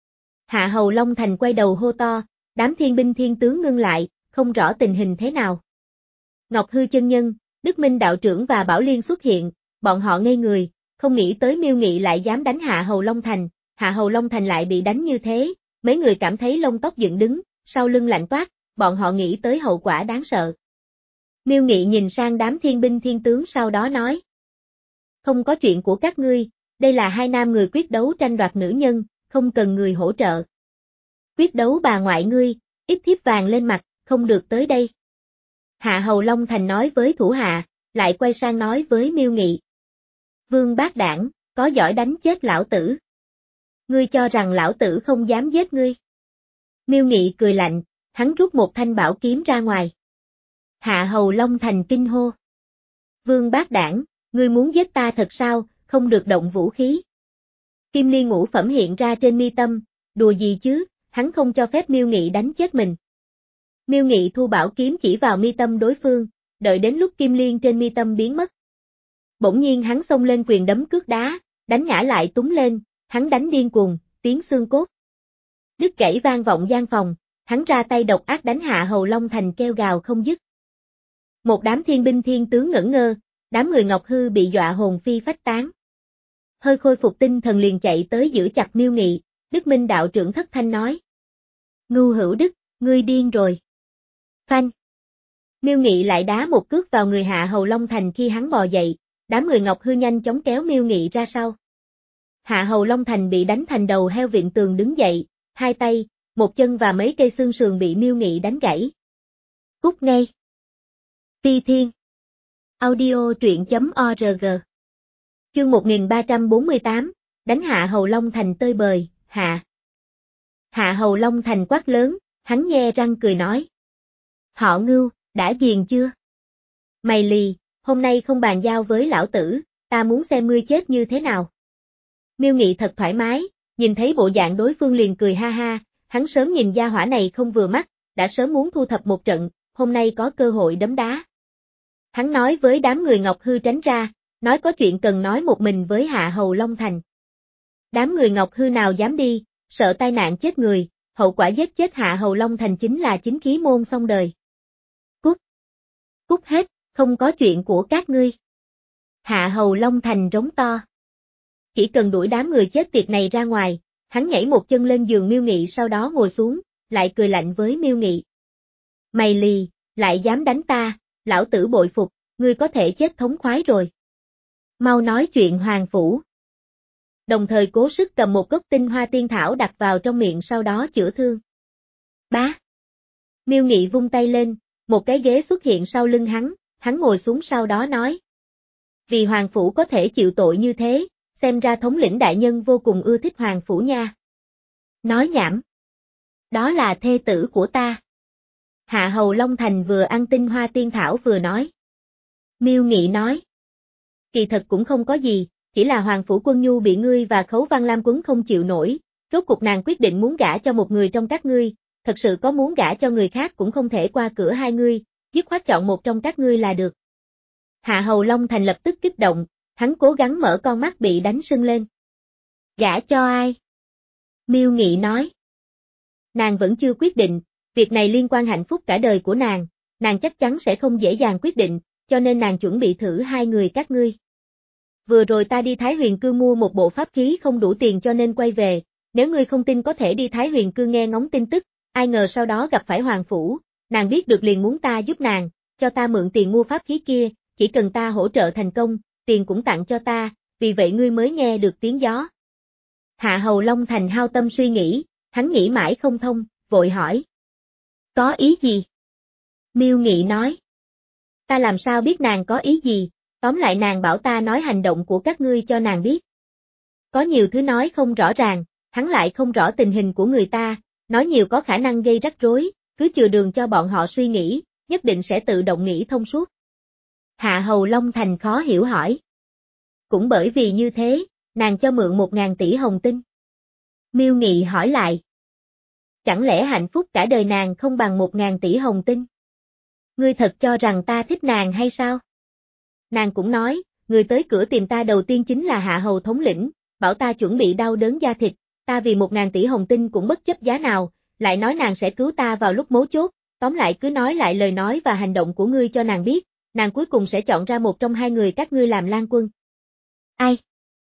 Hạ Hầu Long Thành quay đầu hô to, đám thiên binh thiên tướng ngưng lại, không rõ tình hình thế nào. Ngọc Hư chân nhân, Đức Minh đạo trưởng và Bảo Liên xuất hiện, bọn họ ngây người, không nghĩ tới Miêu Nghị lại dám đánh Hạ Hầu Long Thành, Hạ Hầu Long Thành lại bị đánh như thế, mấy người cảm thấy lông tóc dựng đứng, sau lưng lạnh toát, bọn họ nghĩ tới hậu quả đáng sợ. Miêu Nghị nhìn sang đám thiên binh thiên tướng sau đó nói. Không có chuyện của các ngươi, đây là hai nam người quyết đấu tranh đoạt nữ nhân, không cần người hỗ trợ. Quyết đấu bà ngoại ngươi, ít thiếp vàng lên mặt, không được tới đây. Hạ Hầu Long Thành nói với thủ hạ, lại quay sang nói với Miêu Nghị. Vương Bác Đảng, có giỏi đánh chết lão tử. Ngươi cho rằng lão tử không dám giết ngươi. Miêu Nghị cười lạnh, hắn rút một thanh bảo kiếm ra ngoài. Hạ Hầu Long Thành kinh hô. Vương Bác Đảng, ngươi muốn giết ta thật sao, không được động vũ khí. Kim liên ngũ phẩm hiện ra trên mi tâm, đùa gì chứ, hắn không cho phép Miêu Nghị đánh chết mình. Miêu Nghị thu bảo kiếm chỉ vào mi tâm đối phương, đợi đến lúc kim liên trên mi tâm biến mất. Bỗng nhiên hắn xông lên quyền đấm cước đá, đánh ngã lại túng lên, hắn đánh điên cuồng, tiếng xương cốt đứt gãy vang vọng gian phòng, hắn ra tay độc ác đánh Hạ Hầu Long Thành kêu gào không dứt. Một đám thiên binh thiên tướng ngẩn ngơ, đám người Ngọc Hư bị dọa hồn phi phách tán. Hơi khôi phục tinh thần liền chạy tới giữ chặt Miêu Nghị, Đức Minh đạo trưởng thất thanh nói. Ngưu Hữu Đức, ngươi điên rồi. Phanh. Miêu Nghị lại đá một cước vào người Hạ Hầu Long Thành khi hắn bò dậy, đám người Ngọc Hư nhanh chóng kéo Miêu Nghị ra sau. Hạ Hầu Long Thành bị đánh thành đầu heo viện tường đứng dậy, hai tay, một chân và mấy cây xương sườn bị Miêu Nghị đánh gãy. Cút ngay. Phi Thiên. Audio truyện chấm org. Chương một nghìn ba trăm bốn mươi tám, đánh Hạ Hầu Long Thành tơi bời, hạ. Hạ Hầu Long Thành quát lớn, hắn nhe răng cười nói. Họ Ngưu, đã ghiền chưa? Mày lì, hôm nay không bàn giao với lão tử, ta muốn xem ngươi chết như thế nào. Miêu Nghị thật thoải mái, nhìn thấy bộ dạng đối phương liền cười ha ha, hắn sớm nhìn gia hỏa này không vừa mắt, đã sớm muốn thu thập một trận, hôm nay có cơ hội đấm đá. Hắn nói với đám người Ngọc Hư tránh ra, nói có chuyện cần nói một mình với Hạ Hầu Long Thành. Đám người Ngọc Hư nào dám đi, sợ tai nạn chết người, hậu quả giết chết Hạ Hầu Long Thành chính là chính khí môn xong đời. Cút! Cút hết, không có chuyện của các ngươi. Hạ Hầu Long Thành rống to. Chỉ cần đuổi đám người chết tiệt này ra ngoài, hắn nhảy một chân lên giường Miêu Nghị sau đó ngồi xuống, lại cười lạnh với Miêu Nghị. Mày lì, lại dám đánh ta, lão tử bội phục, ngươi có thể chết thống khoái rồi. Mau nói chuyện hoàng phủ. Đồng thời cố sức cầm một gốc tinh hoa tiên thảo đặt vào trong miệng sau đó chữa thương. Bá. Miêu Nghị vung tay lên, một cái ghế xuất hiện sau lưng hắn, hắn ngồi xuống sau đó nói. Vì hoàng phủ có thể chịu tội như thế, xem ra thống lĩnh đại nhân vô cùng ưa thích hoàng phủ nha. Nói nhảm. Đó là thê tử của ta. Hạ Hầu Long Thành vừa ăn tinh hoa tiên thảo vừa nói. Miêu Nghị nói. Kỳ thật cũng không có gì, chỉ là hoàng phủ Quân Nhu bị ngươi và Khấu Văn Lam quấn không chịu nổi, rốt cuộc nàng quyết định muốn gả cho một người trong các ngươi, thật sự có muốn gả cho người khác cũng không thể qua cửa hai ngươi, dứt khoát chọn một trong các ngươi là được. Hạ Hầu Long Thành lập tức kích động, hắn cố gắng mở con mắt bị đánh sưng lên. Gả cho ai? Miêu Nghị nói. Nàng vẫn chưa quyết định, việc này liên quan hạnh phúc cả đời của nàng, nàng chắc chắn sẽ không dễ dàng quyết định, cho nên nàng chuẩn bị thử hai người các ngươi. Vừa rồi ta đi Thái Huyền Cư mua một bộ pháp khí không đủ tiền cho nên quay về, nếu ngươi không tin có thể đi Thái Huyền Cư nghe ngóng tin tức, ai ngờ sau đó gặp phải hoàng phủ, nàng biết được liền muốn ta giúp nàng, cho ta mượn tiền mua pháp khí kia, chỉ cần ta hỗ trợ thành công, tiền cũng tặng cho ta, vì vậy ngươi mới nghe được tiếng gió. Hạ Hầu Long Thành hao tâm suy nghĩ, hắn nghĩ mãi không thông, vội hỏi. Có ý gì? Miêu Nghị nói. Ta làm sao biết nàng có ý gì, tóm lại nàng bảo ta nói hành động của các ngươi cho nàng biết. Có nhiều thứ nói không rõ ràng, hắn lại không rõ tình hình của người ta, nói nhiều có khả năng gây rắc rối, cứ chừa đường cho bọn họ suy nghĩ, nhất định sẽ tự động nghĩ thông suốt. Hạ Hầu Long Thành khó hiểu hỏi. Cũng bởi vì như thế, nàng cho mượn một ngàn tỷ hồng tinh. Miêu Nghị hỏi lại. Chẳng lẽ hạnh phúc cả đời nàng không bằng một ngàn tỷ hồng tinh? Ngươi thật cho rằng ta thích nàng hay sao? Nàng cũng nói, người tới cửa tìm ta đầu tiên chính là Hạ Hầu thống lĩnh, bảo ta chuẩn bị đau đớn da thịt, ta vì một ngàn tỷ hồng tinh cũng bất chấp giá nào, lại nói nàng sẽ cứu ta vào lúc mấu chốt, tóm lại cứ nói lại lời nói và hành động của ngươi cho nàng biết, nàng cuối cùng sẽ chọn ra một trong hai người các ngươi làm lang quân. Ai?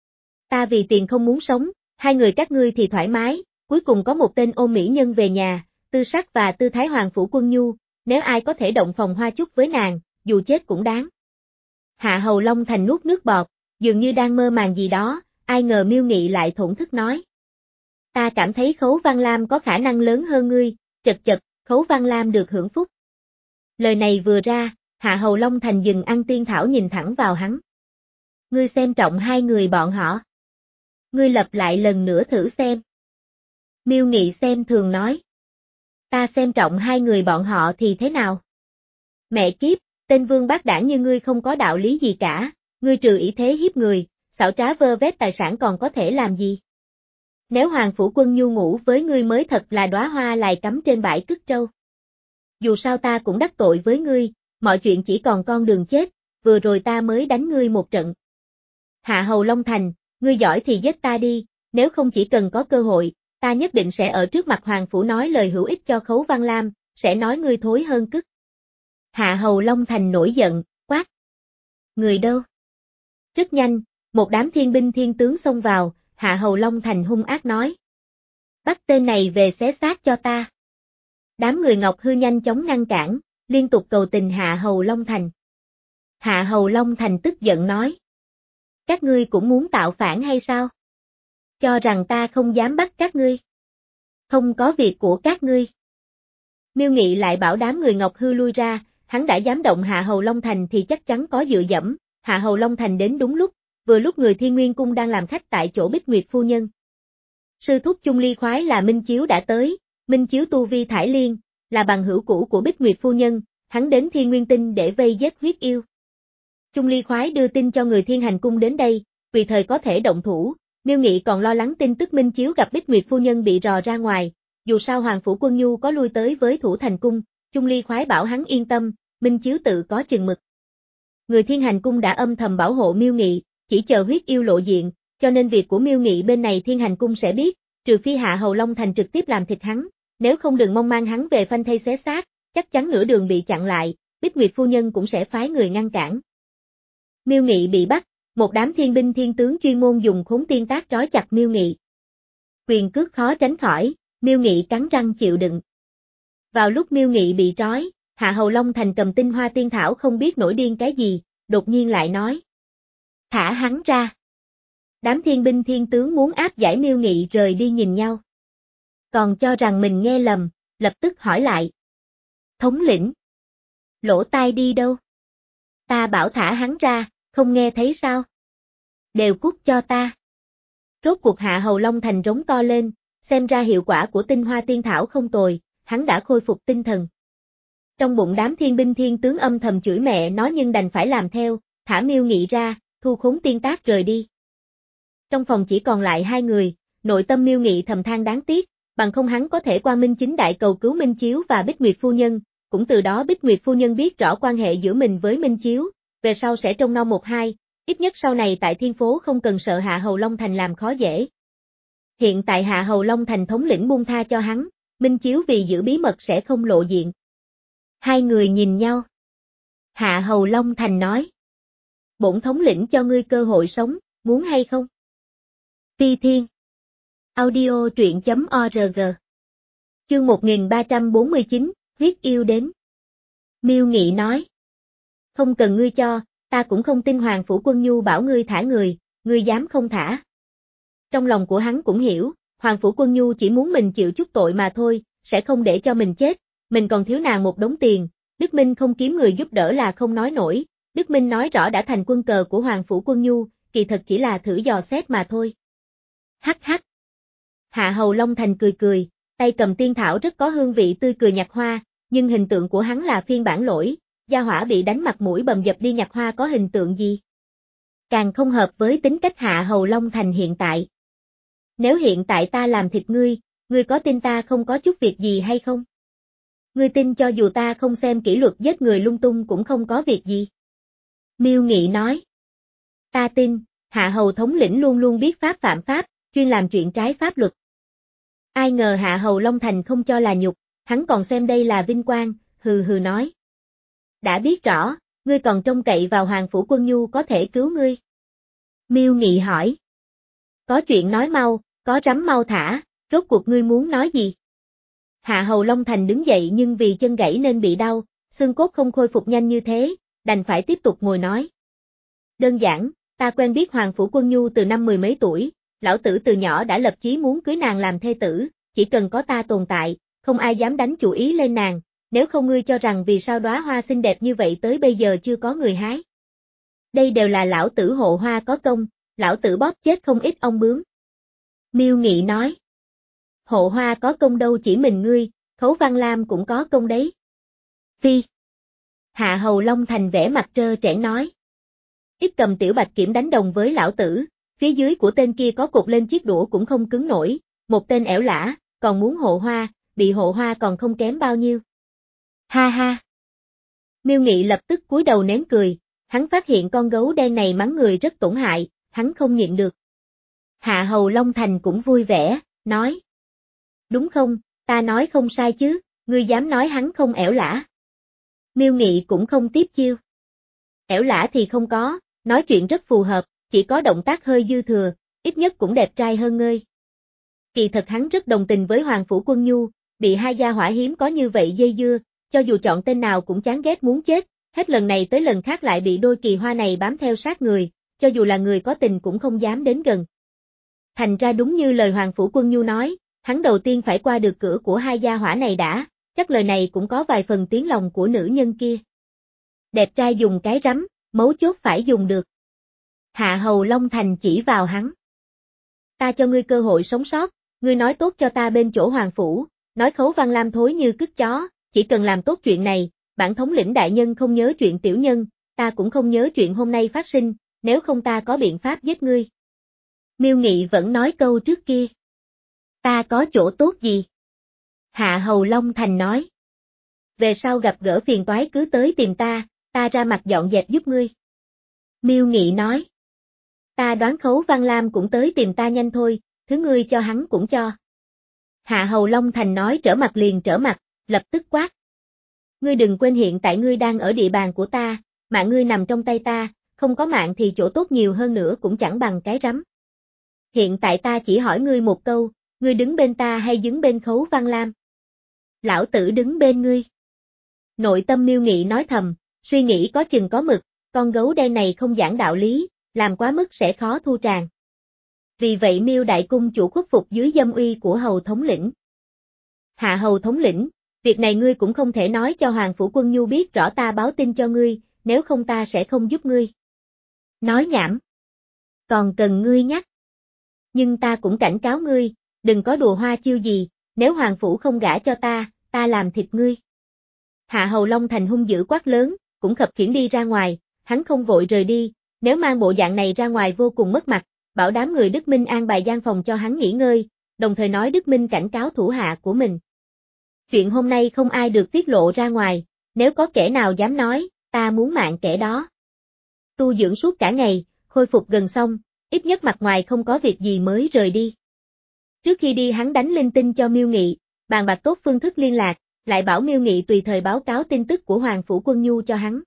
Ta vì tiền không muốn sống, hai người các ngươi thì thoải mái, cuối cùng có một tên ôm mỹ nhân về nhà, Tư Sắc và Tư Thái Hoàng phủ Quân Nhu, nếu ai có thể động phòng hoa chúc với nàng, dù chết cũng đáng. Hạ Hầu Long Thành nuốt nước bọt, dường như đang mơ màng gì đó, ai ngờ Miêu Nghị lại thổn thức nói. Ta cảm thấy Khấu Văn Lam có khả năng lớn hơn ngươi, chật chật, Khấu Văn Lam được hưởng phúc. Lời này vừa ra, Hạ Hầu Long Thành dừng ăn tiên thảo nhìn thẳng vào hắn. Ngươi xem trọng hai người bọn họ. Ngươi lặp lại lần nữa thử xem. Miêu Nghị xem thường nói. Ta xem trọng hai người bọn họ thì thế nào? Mẹ kiếp, tên vương bác đảng như ngươi không có đạo lý gì cả, ngươi trừ ý thế hiếp người, xảo trá vơ vét tài sản còn có thể làm gì? Nếu Hoàng phủ Quân Nhu ngủ với ngươi mới thật là đóa hoa lại cắm trên bãi cất trâu. Dù sao ta cũng đắc tội với ngươi, mọi chuyện chỉ còn con đường chết, vừa rồi ta mới đánh ngươi một trận. Hạ Hầu Long Thành, ngươi giỏi thì giết ta đi, nếu không chỉ cần có cơ hội, ta nhất định sẽ ở trước mặt Hoàng phủ nói lời hữu ích cho Khấu Văn Lam, sẽ nói ngươi thối hơn cứt. Hạ Hầu Long Thành nổi giận, quát. Người đâu? Rất nhanh, một đám thiên binh thiên tướng xông vào, Hạ Hầu Long Thành hung ác nói. Bắt tên này về xé xác cho ta. Đám người Ngọc Hư nhanh chóng ngăn cản, liên tục cầu tình Hạ Hầu Long Thành. Hạ Hầu Long Thành tức giận nói. Các ngươi cũng muốn tạo phản hay sao? Cho rằng ta không dám bắt các ngươi. Không có việc của các ngươi. Miêu Nghị lại bảo đám người Ngọc Hư lui ra, hắn đã dám động Hạ Hầu Long Thành thì chắc chắn có dựa dẫm, Hạ Hầu Long Thành đến đúng lúc, vừa lúc người Thiên Nguyên Cung đang làm khách tại chỗ Bích Nguyệt phu nhân. Sư thúc Chung Ly khoái là Minh Chiếu đã tới, Minh Chiếu tu vi thải liên, là bằng hữu cũ của Bích Nguyệt phu nhân, hắn đến Thiên Nguyên Tinh để vây giết huyết yêu. Chung Ly khoái đưa tin cho người Thiên Hành Cung đến đây, vì thời có thể động thủ, Miêu Nghị còn lo lắng tin tức Minh Chiếu gặp Bích Nguyệt phu nhân bị rò ra ngoài, dù sao Hoàng phủ Quân Nhu có lui tới với Thủ Thành cung, Chung Ly khoái bảo hắn yên tâm, Minh Chiếu tự có chừng mực. Người Thiên Hành cung đã âm thầm bảo hộ Miêu Nghị, chỉ chờ huyết yêu lộ diện, cho nên việc của Miêu Nghị bên này Thiên Hành cung sẽ biết, trừ phi Hạ Hầu Long Thành trực tiếp làm thịt hắn, nếu không đừng mong mang hắn về phanh thây xé xác, chắc chắn nửa đường bị chặn lại, Bích Nguyệt phu nhân cũng sẽ phái người ngăn cản. Miêu Nghị bị bắt, một đám thiên binh thiên tướng chuyên môn dùng khốn tiên tác trói chặt Miêu Nghị. Quyền cước khó tránh khỏi, Miêu Nghị cắn răng chịu đựng. Vào lúc Miêu Nghị bị trói, Hạ Hầu Long Thành cầm tinh hoa tiên thảo không biết nổi điên cái gì, đột nhiên lại nói. Thả hắn ra. Đám thiên binh thiên tướng muốn áp giải Miêu Nghị rời đi nhìn nhau. Còn cho rằng mình nghe lầm, lập tức hỏi lại. Thống lĩnh. Lỗ tai đi đâu? Ta bảo thả hắn ra, không nghe thấy sao? Đều cút cho ta. Rốt cuộc Hạ Hầu Long Thành rống to lên, xem ra hiệu quả của tinh hoa tiên thảo không tồi, hắn đã khôi phục tinh thần. Trong bụng đám thiên binh thiên tướng âm thầm chửi mẹ nó nhưng đành phải làm theo, thả Miêu Nghị ra, thu khốn tiên tác rời đi. Trong phòng chỉ còn lại hai người, nội tâm Miêu Nghị thầm than đáng tiếc, bằng không hắn có thể qua Minh Chính Đại cầu cứu Minh Chiếu và Bích Nguyệt phu nhân, cũng từ đó Bích Nguyệt phu nhân biết rõ quan hệ giữa mình với Minh Chiếu, về sau sẽ trông nom một hai, ít nhất sau này tại Thiên Phố không cần sợ Hạ Hầu Long Thành làm khó dễ. Hiện tại Hạ Hầu Long Thành thống lĩnh buông tha cho hắn, Minh Chiếu vì giữ bí mật sẽ không lộ diện. Hai người nhìn nhau. Hạ Hầu Long Thành nói. Bổn thống lĩnh cho ngươi cơ hội sống, muốn hay không? Phi Thiên. Audio truyện chấm org. Chương một nghìn ba trăm bốn mươi chín, huyết yêu đến. Miêu Nghị nói. Không cần ngươi cho, ta cũng không tin Hoàng phủ Quân Nhu bảo ngươi thả người, ngươi dám không thả. Trong lòng của hắn cũng hiểu, Hoàng phủ Quân Nhu chỉ muốn mình chịu chút tội mà thôi, sẽ không để cho mình chết, mình còn thiếu nàng một đống tiền, Đức Minh không kiếm người giúp đỡ là không nói nổi, Đức Minh nói rõ đã thành quân cờ của Hoàng phủ Quân Nhu, kỳ thật chỉ là thử dò xét mà thôi. Hắc hắc. Hạ Hầu Long Thành cười cười, tay cầm tiên thảo rất có hương vị tươi cười nhặt hoa, nhưng hình tượng của hắn là phiên bản lỗi, gia hỏa bị đánh mặt mũi bầm dập đi nhặt hoa có hình tượng gì. Càng không hợp với tính cách Hạ Hầu Long Thành hiện tại. Nếu hiện tại ta làm thịt ngươi, ngươi có tin ta không có chút việc gì hay không? Ngươi tin cho dù ta không xem kỷ luật giết người lung tung cũng không có việc gì. Miêu Nghị nói. Ta tin, Hạ Hầu thống lĩnh luôn luôn biết pháp phạm pháp, chuyên làm chuyện trái pháp luật. Ai ngờ Hạ Hầu Long Thành không cho là nhục, hắn còn xem đây là vinh quang, hừ hừ nói. Đã biết rõ, ngươi còn trông cậy vào Hoàng phủ Quân Nhu có thể cứu ngươi. Miêu Nghị hỏi. Có chuyện nói mau, có rắm mau thả, rốt cuộc ngươi muốn nói gì? Hạ Hầu Long Thành đứng dậy nhưng vì chân gãy nên bị đau, xương cốt không khôi phục nhanh như thế, đành phải tiếp tục ngồi nói. Đơn giản, ta quen biết Hoàng phủ Quân Nhu từ năm mười mấy tuổi, lão tử từ nhỏ đã lập chí muốn cưới nàng làm thê tử, chỉ cần có ta tồn tại, không ai dám đánh chủ ý lên nàng, nếu không ngươi cho rằng vì sao đóa hoa xinh đẹp như vậy tới bây giờ chưa có người hái. Đây đều là lão tử hộ hoa có công, lão tử bóp chết không ít ong bướm. Miêu Nghị nói. Hộ hoa có công đâu chỉ mình ngươi, Khấu Văn Lam cũng có công đấy. Phi. Hạ Hầu Long Thành vẻ mặt trơ trẽn nói. Ít cầm tiểu bạch kiểm đánh đồng với lão tử, phía dưới của tên kia có cột lên chiếc đũa cũng không cứng nổi, một tên ẻo lả, còn muốn hộ hoa, bị hộ hoa còn không kém bao nhiêu. Ha ha. Miêu Nghị lập tức cúi đầu nén cười, hắn phát hiện con gấu đen này mắng người rất tổn hại, hắn không nhịn được. Hạ Hầu Long Thành cũng vui vẻ, nói. Đúng không, ta nói không sai chứ, ngươi dám nói hắn không ẻo lả. Miêu Nghị cũng không tiếp chiêu. Ẻo lả thì không có, nói chuyện rất phù hợp, chỉ có động tác hơi dư thừa, ít nhất cũng đẹp trai hơn ngươi. Kỳ thật hắn rất đồng tình với Hoàng phủ Quân Nhu, bị hai gia hỏa hiếm có như vậy dây dưa, cho dù chọn tên nào cũng chán ghét muốn chết, hết lần này tới lần khác lại bị đôi kỳ hoa này bám theo sát người, cho dù là người có tình cũng không dám đến gần. Thành ra đúng như lời Hoàng phủ Quân Nhu nói, hắn đầu tiên phải qua được cửa của hai gia hỏa này đã, chắc lời này cũng có vài phần tiếng lòng của nữ nhân kia. Đẹp trai dùng cái rắm, mấu chốt phải dùng được. Hạ Hầu Long Thành chỉ vào hắn. Ta cho ngươi cơ hội sống sót, ngươi nói tốt cho ta bên chỗ Hoàng phủ, nói Khấu Văn Lam thối như cứt chó, chỉ cần làm tốt chuyện này, bản thống lĩnh đại nhân không nhớ chuyện tiểu nhân, ta cũng không nhớ chuyện hôm nay phát sinh, nếu không ta có biện pháp giết ngươi. Miêu Nghị vẫn nói câu trước kia. Ta có chỗ tốt gì? Hạ Hầu Long Thành nói. Về sau gặp gỡ phiền toái cứ tới tìm ta, ta ra mặt dọn dẹp giúp ngươi. Miêu Nghị nói. Ta đoán Khấu Văn Lam cũng tới tìm ta nhanh thôi, thứ ngươi cho hắn cũng cho. Hạ Hầu Long Thành nói trở mặt liền trở mặt, lập tức quát. Ngươi đừng quên hiện tại ngươi đang ở địa bàn của ta, mạng ngươi nằm trong tay ta, không có mạng thì chỗ tốt nhiều hơn nữa cũng chẳng bằng cái rắm. Hiện tại ta chỉ hỏi ngươi một câu, ngươi đứng bên ta hay đứng bên Khấu Văn Lam? Lão tử đứng bên ngươi. Nội tâm Miêu Nghị nói thầm, suy nghĩ có chừng có mực, con gấu đen này không giảng đạo lý, làm quá mức sẽ khó thu tràng. Vì vậy Miêu Đại Cung chủ khuất phục dưới dâm uy của Hầu thống lĩnh. Hạ Hầu thống lĩnh, việc này ngươi cũng không thể nói cho Hoàng Phủ Quân Nhu biết rõ, ta báo tin cho ngươi, nếu không ta sẽ không giúp ngươi. Nói nhảm. Còn cần ngươi nhắc. Nhưng ta cũng cảnh cáo ngươi, đừng có đùa hoa chiêu gì, nếu Hoàng Phủ không gả cho ta, ta làm thịt ngươi. Hạ Hầu Long Thành hung dữ quát lớn, cũng khập khiễng đi ra ngoài, hắn không vội rời đi, nếu mang bộ dạng này ra ngoài vô cùng mất mặt, bảo đám người Đức Minh an bài gian phòng cho hắn nghỉ ngơi, đồng thời nói Đức Minh cảnh cáo thủ hạ của mình. Chuyện hôm nay không ai được tiết lộ ra ngoài, nếu có kẻ nào dám nói, ta muốn mạng kẻ đó. Tu dưỡng suốt cả ngày, khôi phục gần xong, ít nhất mặt ngoài không có việc gì mới rời đi. Trước khi đi hắn đánh linh tinh cho Miêu Nghị, bàn bạc tốt phương thức liên lạc, lại bảo Miêu Nghị tùy thời báo cáo tin tức của Hoàng Phủ Quân Nhu cho hắn.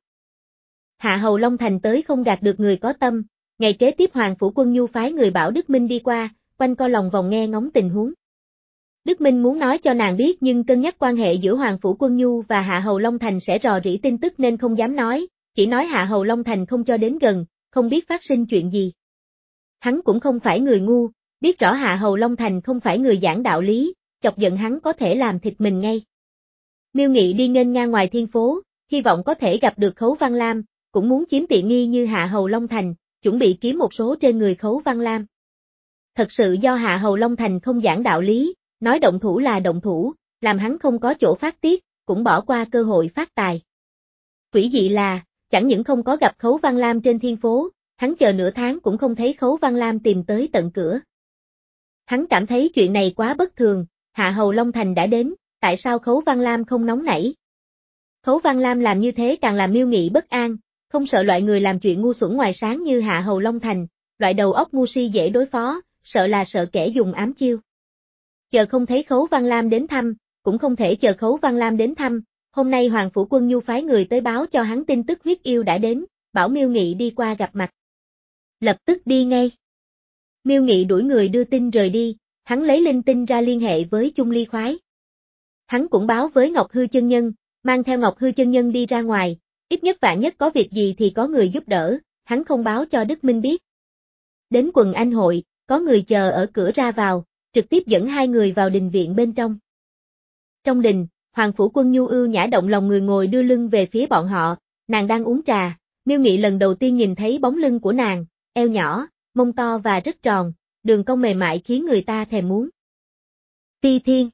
Hạ Hầu Long Thành tới không gạt được người có tâm, ngày kế tiếp Hoàng Phủ Quân Nhu phái người bảo Đức Minh đi qua, quanh co lòng vòng nghe ngóng tình huống. Đức Minh muốn nói cho nàng biết nhưng cân nhắc quan hệ giữa Hoàng Phủ Quân Nhu và Hạ Hầu Long Thành sẽ rò rỉ tin tức nên không dám nói, chỉ nói Hạ Hầu Long Thành không cho đến gần, không biết phát sinh chuyện gì. Hắn cũng không phải người ngu, biết rõ Hạ Hầu Long Thành không phải người giảng đạo lý, chọc giận hắn có thể làm thịt mình ngay. Miêu Nghị đi nghênh ngang ngoài thiên phố, hy vọng có thể gặp được Khấu Văn Lam, cũng muốn chiếm tiện nghi như Hạ Hầu Long Thành, chuẩn bị kiếm một số trên người Khấu Văn Lam. Thật sự do Hạ Hầu Long Thành không giảng đạo lý, nói động thủ là động thủ, làm hắn không có chỗ phát tiết, cũng bỏ qua cơ hội phát tài. Quỷ dị là, chẳng những không có gặp Khấu Văn Lam trên thiên phố, hắn chờ nửa tháng cũng không thấy Khấu Văn Lam tìm tới tận cửa. Hắn cảm thấy chuyện này quá bất thường, Hạ Hầu Long Thành đã đến, tại sao Khấu Văn Lam không nóng nảy? Khấu Văn Lam làm như thế càng làm Miêu Nghị bất an, không sợ loại người làm chuyện ngu xuẩn ngoài sáng như Hạ Hầu Long Thành, loại đầu óc ngu si dễ đối phó, sợ là sợ kẻ dùng ám chiêu. Chờ không thấy Khấu Văn Lam đến thăm, cũng không thể chờ Khấu Văn Lam đến thăm, hôm nay Hoàng Phủ Quân Nhu phái người tới báo cho hắn tin tức huyết yêu đã đến, bảo Miêu Nghị đi qua gặp mặt. Lập tức đi ngay. Miêu Nghị đuổi người đưa tin rời đi, hắn lấy linh tinh ra liên hệ với Chung Ly Khoái. Hắn cũng báo với Ngọc Hư chân nhân, mang theo Ngọc Hư chân nhân đi ra ngoài, ít nhất vạn nhất có việc gì thì có người giúp đỡ, hắn không báo cho Đức Minh biết. Đến quần anh hội, có người chờ ở cửa ra vào, trực tiếp dẫn hai người vào đình viện bên trong. Trong đình, Hoàng Phủ Quân Nhu ưu nhã động lòng người ngồi đưa lưng về phía bọn họ, nàng đang uống trà, Miêu Nghị lần đầu tiên nhìn thấy bóng lưng của nàng, eo nhỏ, mông to và rất tròn, đường cong mềm mại khiến người ta thèm muốn. Ti Thiên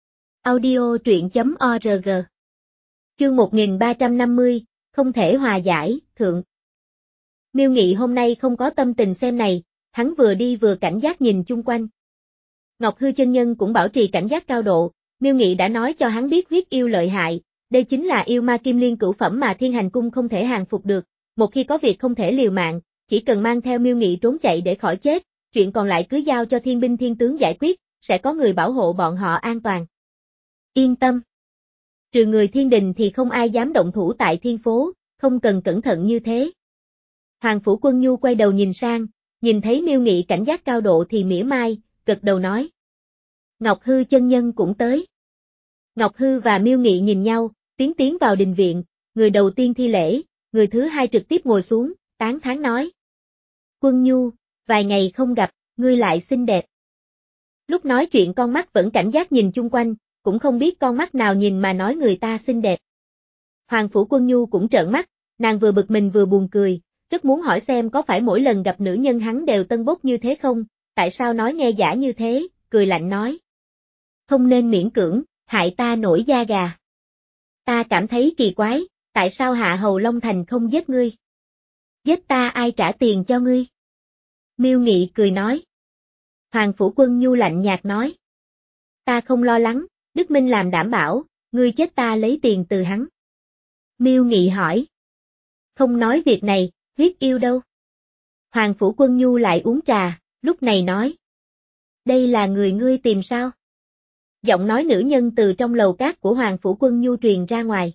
Audio truyện chấm org Chương một nghìn ba trăm năm mươi, không thể hòa giải, thượng. Miêu Nghị hôm nay không có tâm tình xem này, hắn vừa đi vừa cảnh giác nhìn chung quanh. Ngọc Hư chân nhân cũng bảo trì cảnh giác cao độ, Miêu Nghị đã nói cho hắn biết huyết yêu lợi hại, đây chính là yêu ma kim liên cửu phẩm mà Thiên Hành Cung không thể hàng phục được, một khi có việc không thể liều mạng, chỉ cần mang theo Miêu Nghị trốn chạy để khỏi chết, chuyện còn lại cứ giao cho thiên binh thiên tướng giải quyết, sẽ có người bảo hộ bọn họ an toàn. Yên tâm. Trừ người thiên đình thì không ai dám động thủ tại thiên phố, không cần cẩn thận như thế. Hoàng Phủ Quân Nhu quay đầu nhìn sang, nhìn thấy Miêu Nghị cảnh giác cao độ thì mỉa mai, gật đầu nói. Ngọc Hư chân nhân cũng tới. Ngọc Hư và Miêu Nghị nhìn nhau, tiến tiến vào đình viện, người đầu tiên thi lễ, người thứ hai trực tiếp ngồi xuống, tán thán nói. Quân Nhu, vài ngày không gặp, ngươi lại xinh đẹp. Lúc nói chuyện con mắt vẫn cảnh giác nhìn chung quanh, cũng không biết con mắt nào nhìn mà nói người ta xinh đẹp. Hoàng Phủ Quân Nhu cũng trợn mắt, nàng vừa bực mình vừa buồn cười, rất muốn hỏi xem có phải mỗi lần gặp nữ nhân hắn đều tân bốc như thế không, tại sao nói nghe giả như thế, cười lạnh nói. Không nên miễn cưỡng, hại ta nổi da gà. Ta cảm thấy kỳ quái, tại sao Hạ Hầu Long Thành không giết ngươi? Giết ta ai trả tiền cho ngươi? Miêu Nghị cười nói. Hoàng Phủ Quân Nhu lạnh nhạt nói. Ta không lo lắng, Đức Minh làm đảm bảo, ngươi chết ta lấy tiền từ hắn. Miêu Nghị hỏi. Không nói việc này, huyết yêu đâu? Hoàng Phủ Quân Nhu lại uống trà, lúc này nói. Đây là người ngươi tìm sao? Giọng nói nữ nhân từ trong lầu cát của Hoàng Phủ Quân Nhu truyền ra ngoài.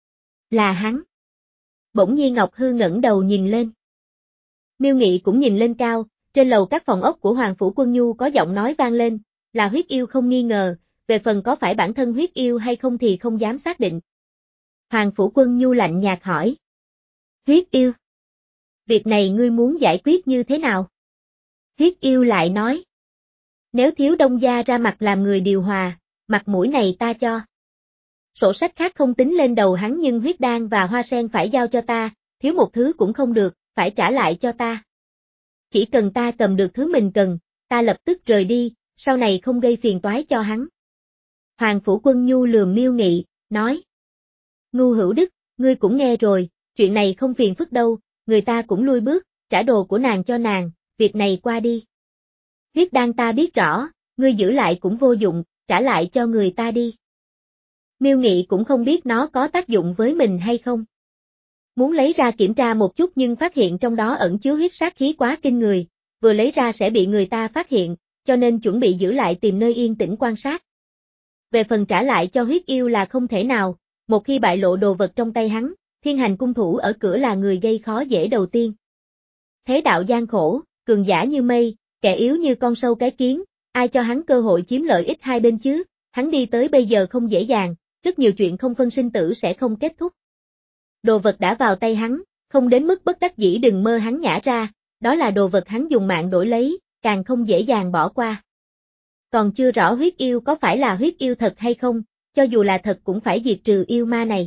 Là hắn. Bỗng nhiên Ngọc Hư ngẩng đầu nhìn lên. Miêu Nghị cũng nhìn lên cao, trên lầu các phòng ốc của Hoàng Phủ Quân Nhu có giọng nói vang lên, là huyết yêu không nghi ngờ, về phần có phải bản thân huyết yêu hay không thì không dám xác định. Hoàng Phủ Quân Nhu lạnh nhạt hỏi. Huyết yêu? Việc này ngươi muốn giải quyết như thế nào? Huyết yêu lại nói. Nếu thiếu đông gia ra mặt làm người điều hòa, mặt mũi này ta cho. Sổ sách khác không tính lên đầu hắn nhưng huyết đan và hoa sen phải giao cho ta, thiếu một thứ cũng không được, phải trả lại cho ta. Chỉ cần ta cầm được thứ mình cần, ta lập tức rời đi, sau này không gây phiền toái cho hắn. Hoàng Phủ Quân Nhu lườm Miêu Nghị, nói. Ngu Hữu Đức, ngươi cũng nghe rồi, chuyện này không phiền phức đâu, người ta cũng lui bước, trả đồ của nàng cho nàng, việc này qua đi. Huyết đan ta biết rõ, ngươi giữ lại cũng vô dụng, trả lại cho người ta đi. Miêu Nghị cũng không biết nó có tác dụng với mình hay không. Muốn lấy ra kiểm tra một chút nhưng phát hiện trong đó ẩn chứa huyết sát khí quá kinh người, vừa lấy ra sẽ bị người ta phát hiện, cho nên chuẩn bị giữ lại tìm nơi yên tĩnh quan sát. Về phần trả lại cho huyết yêu là không thể nào, một khi bại lộ đồ vật trong tay hắn, Thiên Hành cung thủ ở cửa là người gây khó dễ đầu tiên. Thế đạo gian khổ, cường giả như mây, kẻ yếu như con sâu cái kiến, ai cho hắn cơ hội chiếm lợi ích hai bên chứ, hắn đi tới bây giờ không dễ dàng, rất nhiều chuyện không phân sinh tử sẽ không kết thúc. Đồ vật đã vào tay hắn, không đến mức bất đắc dĩ đừng mơ hắn nhả ra, đó là đồ vật hắn dùng mạng đổi lấy, càng không dễ dàng bỏ qua. Còn chưa rõ huyết yêu có phải là huyết yêu thật hay không, cho dù là thật cũng phải diệt trừ yêu ma này.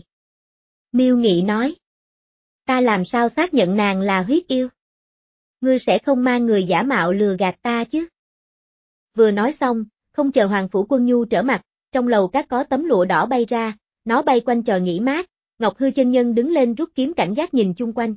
Miêu Nghị nói. Ta làm sao xác nhận nàng là huyết yêu? Ngươi sẽ không mang người giả mạo lừa gạt ta chứ? Vừa nói xong, không chờ Hoàng Phủ Quân Nhu trở mặt, trong lầu các có tấm lụa đỏ bay ra, nó bay quanh chòi nghỉ mát, Ngọc Hư chân nhân đứng lên rút kiếm cảnh giác nhìn chung quanh.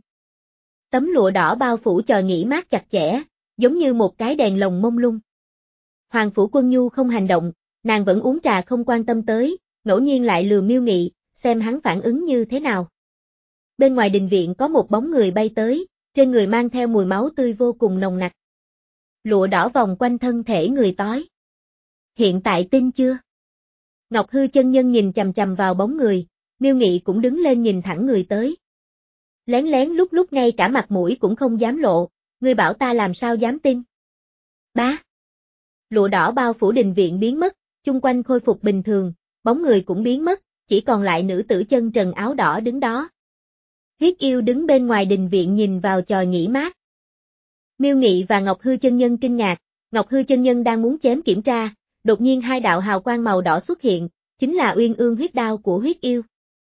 Tấm lụa đỏ bao phủ chòi nghỉ mát chặt chẽ, giống như một cái đèn lồng mông lung. Hoàng Phủ Quân Nhu không hành động, nàng vẫn uống trà không quan tâm tới, ngẫu nhiên lại lừa Miêu Nghị, xem hắn phản ứng như thế nào. Bên ngoài đình viện có một bóng người bay tới, trên người mang theo mùi máu tươi vô cùng nồng nặc. Lụa đỏ vòng quanh thân thể người tối. Hiện tại tin chưa? Ngọc Hư chân nhân nhìn chằm chằm vào bóng người, Miêu Nghị cũng đứng lên nhìn thẳng người tới. Lén lén lúc lúc ngay cả mặt mũi cũng không dám lộ, ngươi bảo ta làm sao dám tin. Bá. Lụa đỏ bao phủ đình viện biến mất, chung quanh khôi phục bình thường, bóng người cũng biến mất, chỉ còn lại nữ tử chân trần áo đỏ đứng đó. Huyết yêu đứng bên ngoài đình viện nhìn vào chòi nghỉ mát. Miêu Nghị và Ngọc Hư chân nhân kinh ngạc, Ngọc Hư chân nhân đang muốn chém kiểm tra, đột nhiên hai đạo hào quang màu đỏ xuất hiện, chính là uyên ương huyết đao của huyết yêu.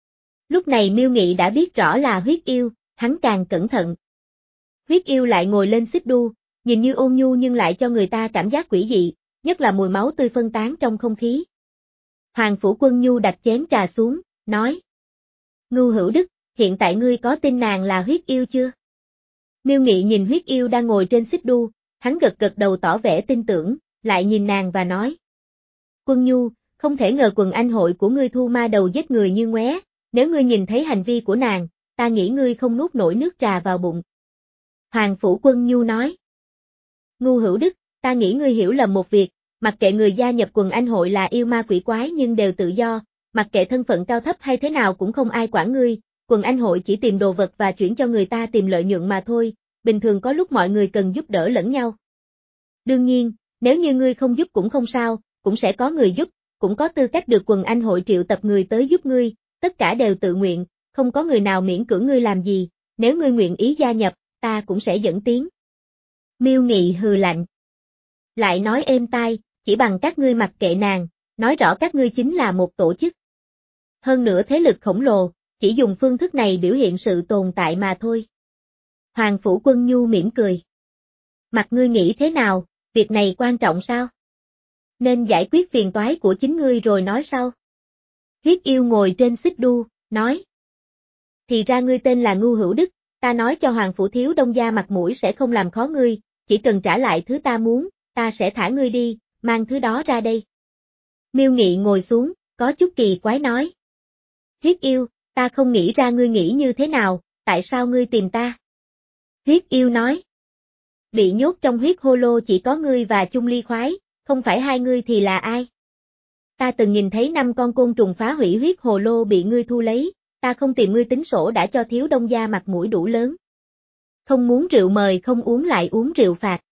Lúc này Miêu Nghị đã biết rõ là huyết yêu, hắn càng cẩn thận. Huyết yêu lại ngồi lên xích đu, nhìn như ôn nhu nhưng lại cho người ta cảm giác quỷ dị, nhất là mùi máu tươi phân tán trong không khí. Hoàng Phủ Quân Nhu đặt chén trà xuống, nói. Ngưu Hữu Đức, hiện tại ngươi có tin nàng là huyết yêu chưa? Miêu Nghị nhìn huyết yêu đang ngồi trên xích đu, hắn gật gật đầu tỏ vẻ tin tưởng, lại nhìn nàng và nói. Quân Nhu, không thể ngờ quần anh hội của ngươi thu ma đầu giết người như ngoé, nếu ngươi nhìn thấy hành vi của nàng, ta nghĩ ngươi không nuốt nổi nước trà vào bụng. Hoàng Phủ Quân Nhu nói. Ngưu Hữu Đức, ta nghĩ ngươi hiểu lầm một việc, mặc kệ người gia nhập quần anh hội là yêu ma quỷ quái nhưng đều tự do, mặc kệ thân phận cao thấp hay thế nào cũng không ai quản ngươi, quần anh hội chỉ tìm đồ vật và chuyển cho người ta tìm lợi nhuận mà thôi, bình thường có lúc mọi người cần giúp đỡ lẫn nhau. Đương nhiên, nếu như ngươi không giúp cũng không sao, cũng sẽ có người giúp, cũng có tư cách được quần anh hội triệu tập người tới giúp ngươi, tất cả đều tự nguyện, không có người nào miễn cưỡng ngươi làm gì, nếu ngươi nguyện ý gia nhập, ta cũng sẽ dẫn tiếng. Miêu Nghị hừ lạnh. Lại nói êm tai, chỉ bằng các ngươi mặc kệ nàng, nói rõ các ngươi chính là một tổ chức. Hơn nữa thế lực khổng lồ, chỉ dùng phương thức này biểu hiện sự tồn tại mà thôi. Hoàng Phủ Quân Nhu mỉm cười. Mặt ngươi nghĩ thế nào, việc này quan trọng sao? Nên giải quyết phiền toái của chính ngươi rồi nói sau. Huyết yêu ngồi trên xích đu, nói. Thì ra ngươi tên là Ngưu Hữu Đức, ta nói cho Hoàng Phủ thiếu đông gia mặt mũi sẽ không làm khó ngươi, chỉ cần trả lại thứ ta muốn, ta sẽ thả ngươi đi, mang thứ đó ra đây. Miêu Nghị ngồi xuống, có chút kỳ quái nói. Huyết yêu, ta không nghĩ ra ngươi nghĩ như thế nào, tại sao ngươi tìm ta? Huyết yêu nói. Bị nhốt trong huyết hô lô chỉ có ngươi và Chung Ly Khoái, không phải hai ngươi thì là ai? Ta từng nhìn thấy năm con côn trùng phá hủy huyết hồ lô bị ngươi thu lấy, ta không tìm ngươi tính sổ đã cho thiếu đông gia mặt mũi đủ lớn. Không muốn rượu mời không uống lại uống rượu phạt.